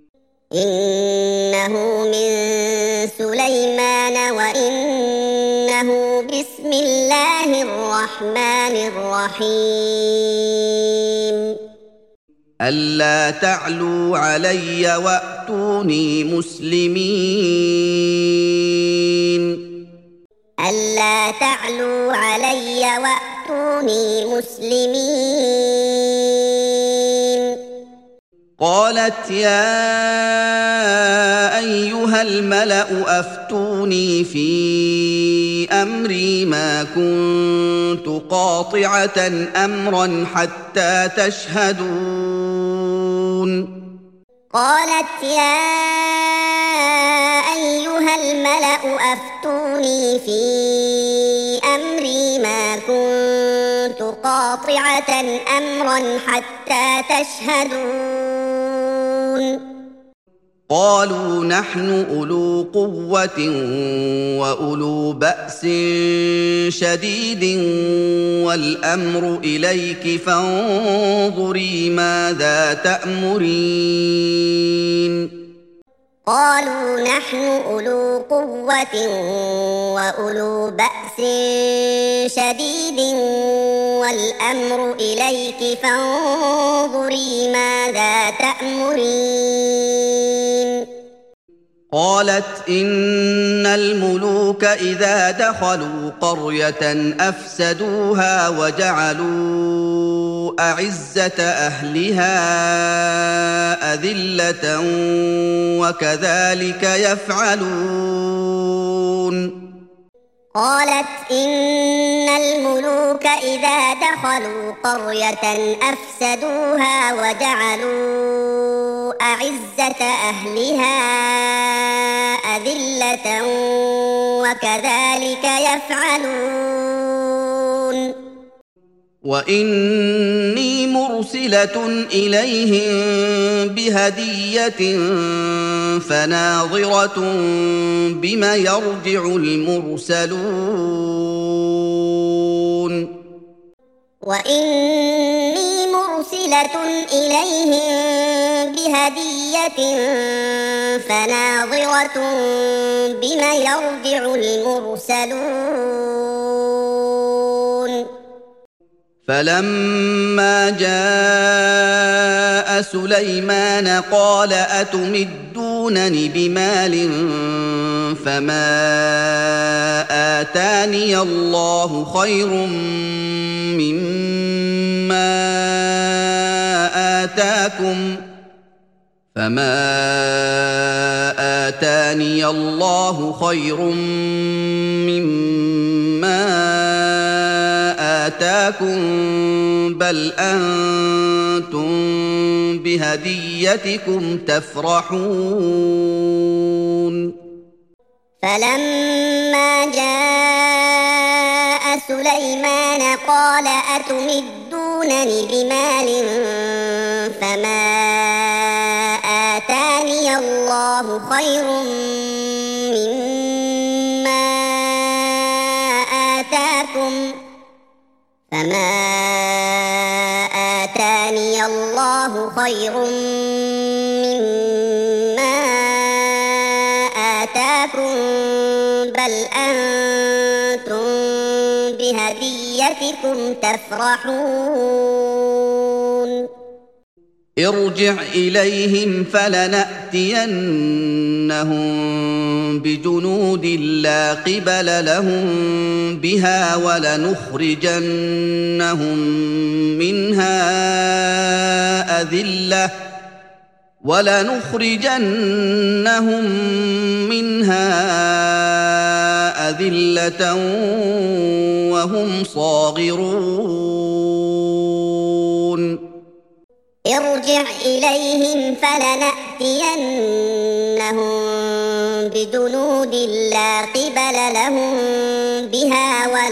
إنه من سليمان وإنه بسم الله الرحمن الرحيم ألا تعلوا علي وأتوني مسلمين ألا تعلوا علي وأتوني مسلمين قالت يا أيها الملأ أفتوني في أمري ما كنت قاطعة أمرا حتى تشهدون قالت يا أيها الملأ أفتوني في أمري ما كنت قاطعة أمرا حتى تشهدون قالوا نحن أولو قوة وأولو بأس شديد والأمر إليك فانظري ماذا تأمرين قالوا نحن أولو قوة وأولو بأس شديد والأمر إليك فانظري ماذا تأمرين قالت إن الملوك إذا دخلوا قرية أفسدوها وجعلوا أعزة أهلها أذلة وكذلك يفعلون قالت إن الملوك إذا دخلوا قرية أفسدوها وجعلوا أعزة أهلها أذلة وكذلك يفعلون وإني مرسلة إليهم بهدية فناظرة بما يرجع المرسلون وإني مرسلة إليهم بهدية فناظرة بما يرجع المرسلون فلما جاء سليمان قال أتمدونني بمال فما آتاني الله خير مما آتاكم فما آتاني الله خير مما آتاكم بل أنتم بهديتكم تفرحون فلما جاء سليمان قال أتمدونني بمال فما آتاني الله خير مما آتاكم فما آتاني الله خير مما آتاكم بل أنتم بهديتكم تفرحون ارجع إليهم فلنأتينهم بجنود لا قبل لهم بها ولنخرجنهم منها أذلة ولنخرجنهم منها أذلة وهم صاغرون ارجع إليهم فلنأتينهم بجنود لا قبل لهم بها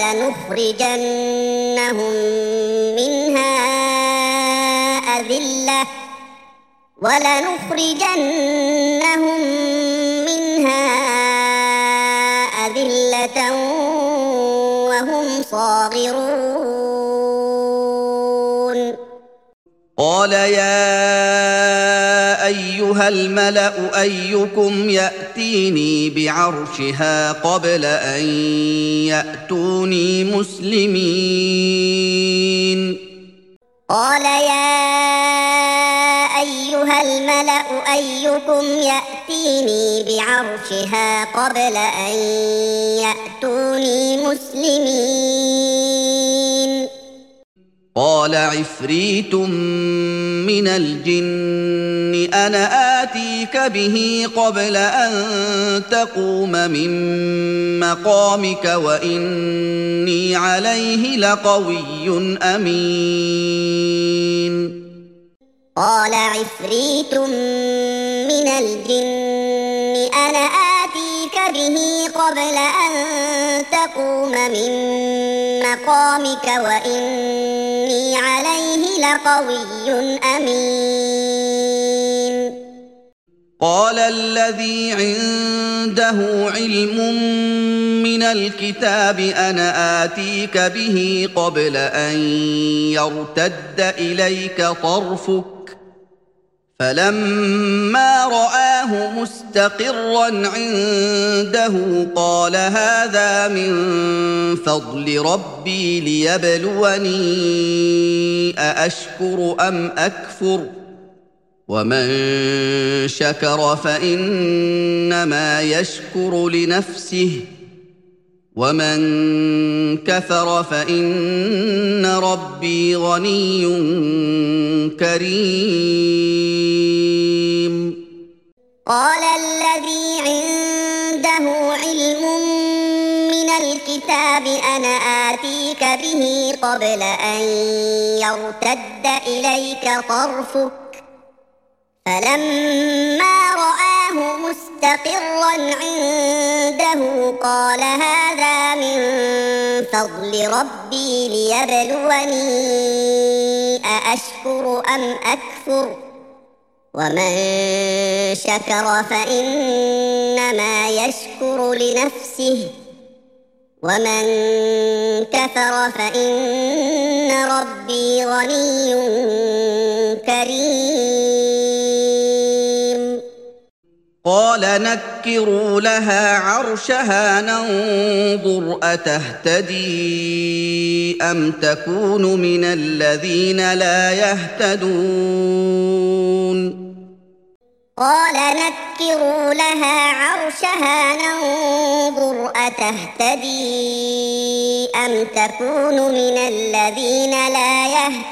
ولنخرجنهم منها أذلة ولنخرجنهم منها أذلة وهم صاغرون قال يا أيها الملأ أيكم يأتيني بعرشها قبل أن يأتوني مسلمين قال يا أيها الملأ أيكم يأتيني بعرشها قبل أن يأتوني مسلمين قال عفريت من الجن أنا آتيك به قبل أن تقوم من مقامك وإني عليه لقوي أمين قال عفريت من الجن أنا آتيك به قبل أن تقوم من مقامك وإني عليه لقوي أمين قال الذي عنده علم من الكتاب أنا آتيك به قبل أن يرتد إليك طرفك فلما رآه مستقرا عنده قال هذا من فضل ربي ليبلوني أأشكر أم أكفر ومن شكر فإنما يشكر لنفسه ومن كفر فإن ربي غني كريم قال الذي عنده علم من الكتاب به قبل أن يرتد إليك طرفك فلما رآه مستقرا عنده قال هذا من فضل ربي ليبلوني أأشكر أم أكفر ومن شكر فإنما يشكر لنفسه ومن كفر فإن ربي غني كريم. قال نكروا لها عرشها ننظر أتهتدي أم تكون من الذين لا يهتدون. قال نكروا لها عرشها ننظر أتهتدي أم تكون من الذين لا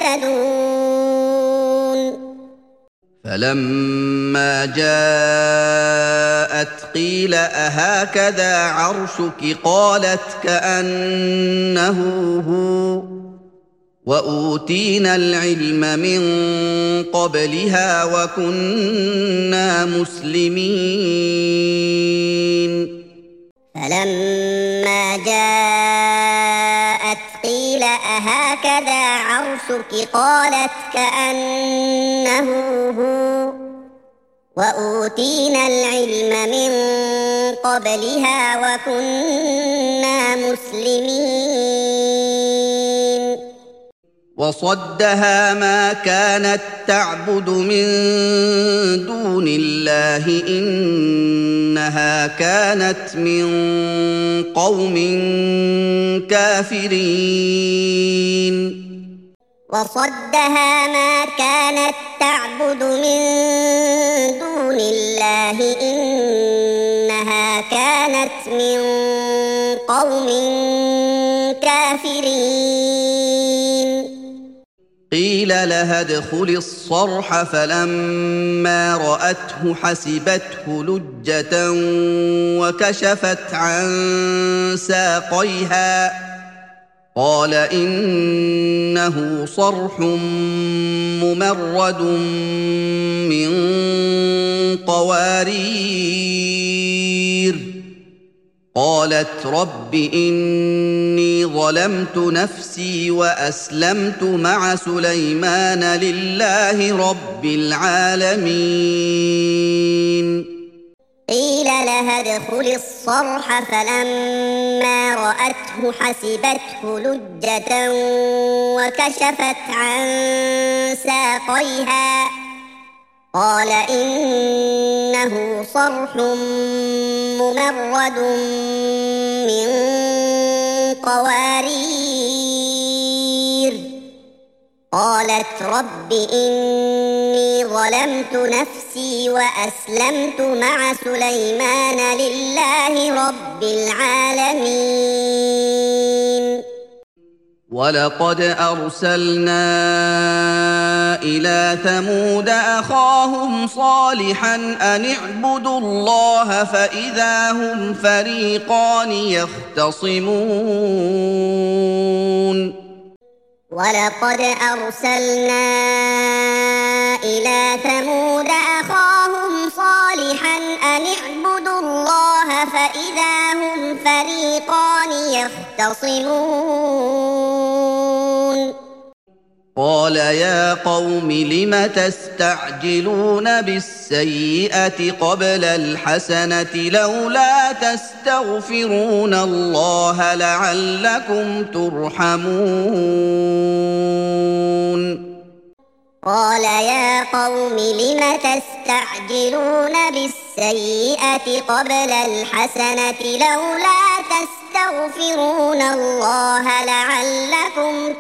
يهتدون. فلما جاءت قيل أهكذا عرشك قالت كأنه هو وأوتينا العلم من قبلها وكنا مسلمين. فلما جاءت قيل أهكذا عرشك قالت كأنه هو وأوتينا العلم من قبلها وكنا مسلمين. وصدها ما كانت تعبد من دون الله إنها كانت من قوم كافرين. وصدها ما كانت تعبد من دون الله إنها كانت من قوم كافرين. قيل لها ادخلي الصرح فلما رأته حسبته لجة وكشفت عن ساقيها قال إنه صرح ممرد من قوارير. قالت رب إني ظلمت نفسي وأسلمت مع سليمان لله رب العالمين. قيل لها ادخلي الصرح فلما رأته حسبته لجة وكشفت عن ساقيها قال إنه صرح ممرد من قوارير. قالت رب إني ظلمت نفسي وأسلمت مع سليمان لله رب العالمين. ولقد أرسلنا إلى ثمود أخاهم صالحا أن اعبدوا الله فإذا هم فريقان يختصمون. ولقد أرسلنا إلى ثمود أخاهم صالحا أن اعبدوا الله فإذا هم فريقان يختصمون. قال يا قوم لم تستعجلون بالسيئة قبل الحسنة لولا تستغفرون الله لعلكم ترحمون. قال يا قوم لم تستعجلون بالسيئة قبل الحسنة لولا تستغفرون الله لعلكم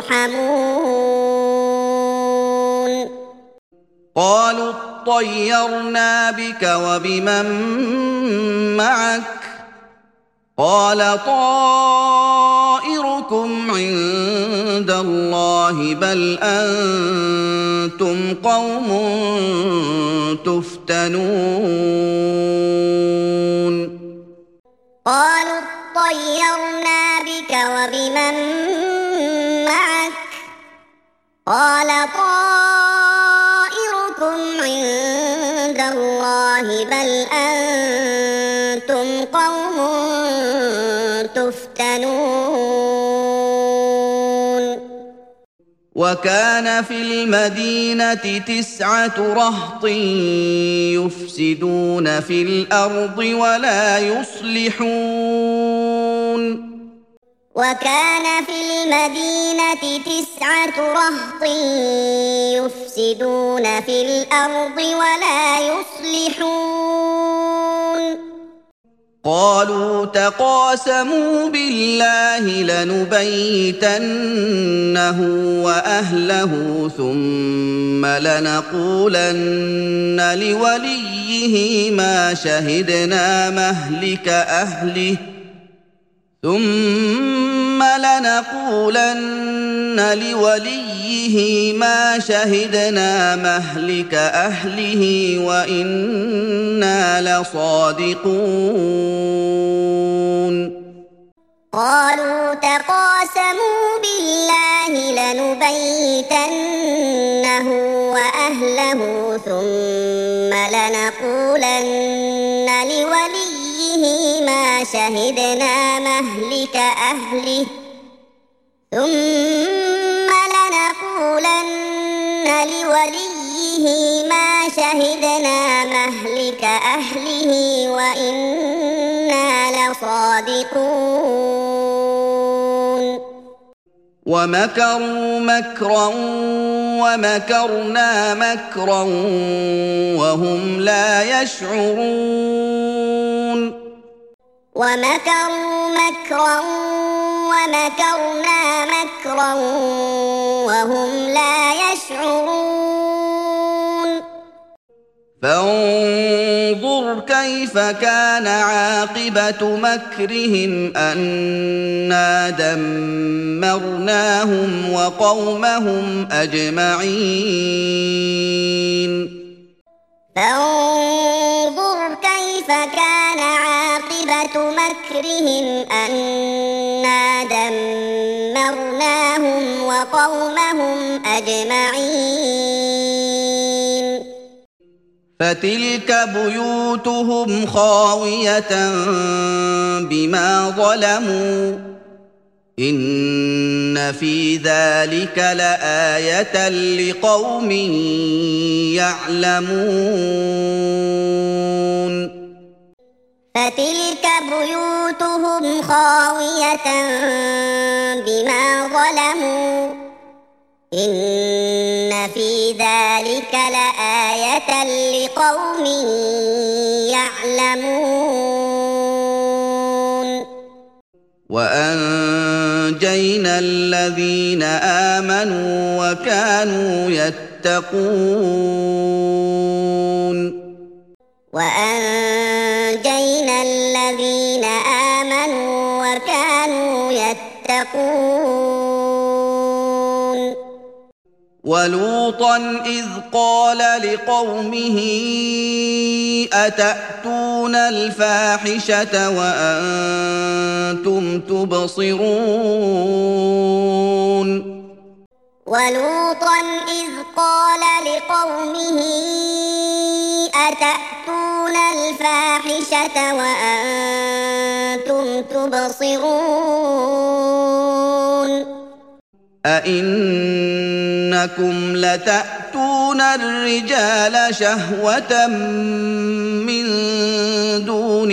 ترحمون. قالوا اطيرنا بك وبمن معك قال طائركم عند الله بل أنتم قوم تفتنون. قالوا اطيرنا بك وبمن قال طائركم عند الله بل أنتم قوم تفتنون وكان في المدينة تسعة رهط يفسدون في الأرض ولا يصلحون وكان في المدينة تسعة رهط يفسدون في الأرض ولا يصلحون قالوا تقاسموا بالله لنبيتنه وأهله ثم لنقولن لوليه ما شهدنا مهلك أهله ثم لنقولن لوليه ما شهدنا مهلك أهله وإنا لصادقون قالوا تقاسموا بالله لنبيتنه وأهله ثم لنقولن لوليه ما شهدنا مهلك أهله ثم لنقولن لوليه ما شهدنا مهلك أهله وإنا لصادقون ومكروا مكرا ومكرنا مكرا وهم لا يشعرون ومكروا مكرا ومكرنا مكرا وهم لا يشعرون فانظر كيف كان عاقبة مكرهم أنا دمرناهم وقومهم أجمعين فانظر كيف كان عاقبة مكرهم أنا دمرناهم وقومهم أجمعين فتلك بيوتهم خاوية بما ظلموا إن في ذلك لآية لقوم يعلمون فتلك بيوتهم خاوية بما ظلموا إن في ذلك لآية لقوم يعلمون وأنجينا الذين آمنوا وكانوا يتقون وأنجينا الذين آمنوا وكانوا يتقون ولوطا إذ قال لقومه أتأتون الفاحشة وأنتم تبصرون ولوطا إذ قال لقومه أتأتون الفاحشة وأنتم تبصرون أئنكم لتأتون الرجال شهوة من دون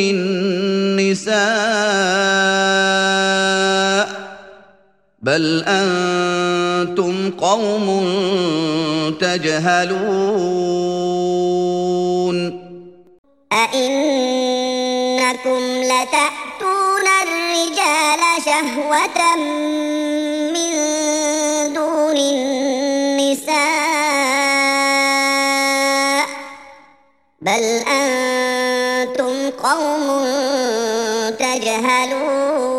النساء بل أنتم قوم تجهلون أئنكم لتأتون الرجال شهوة من دون النساء بل أنتم قوم تجهلون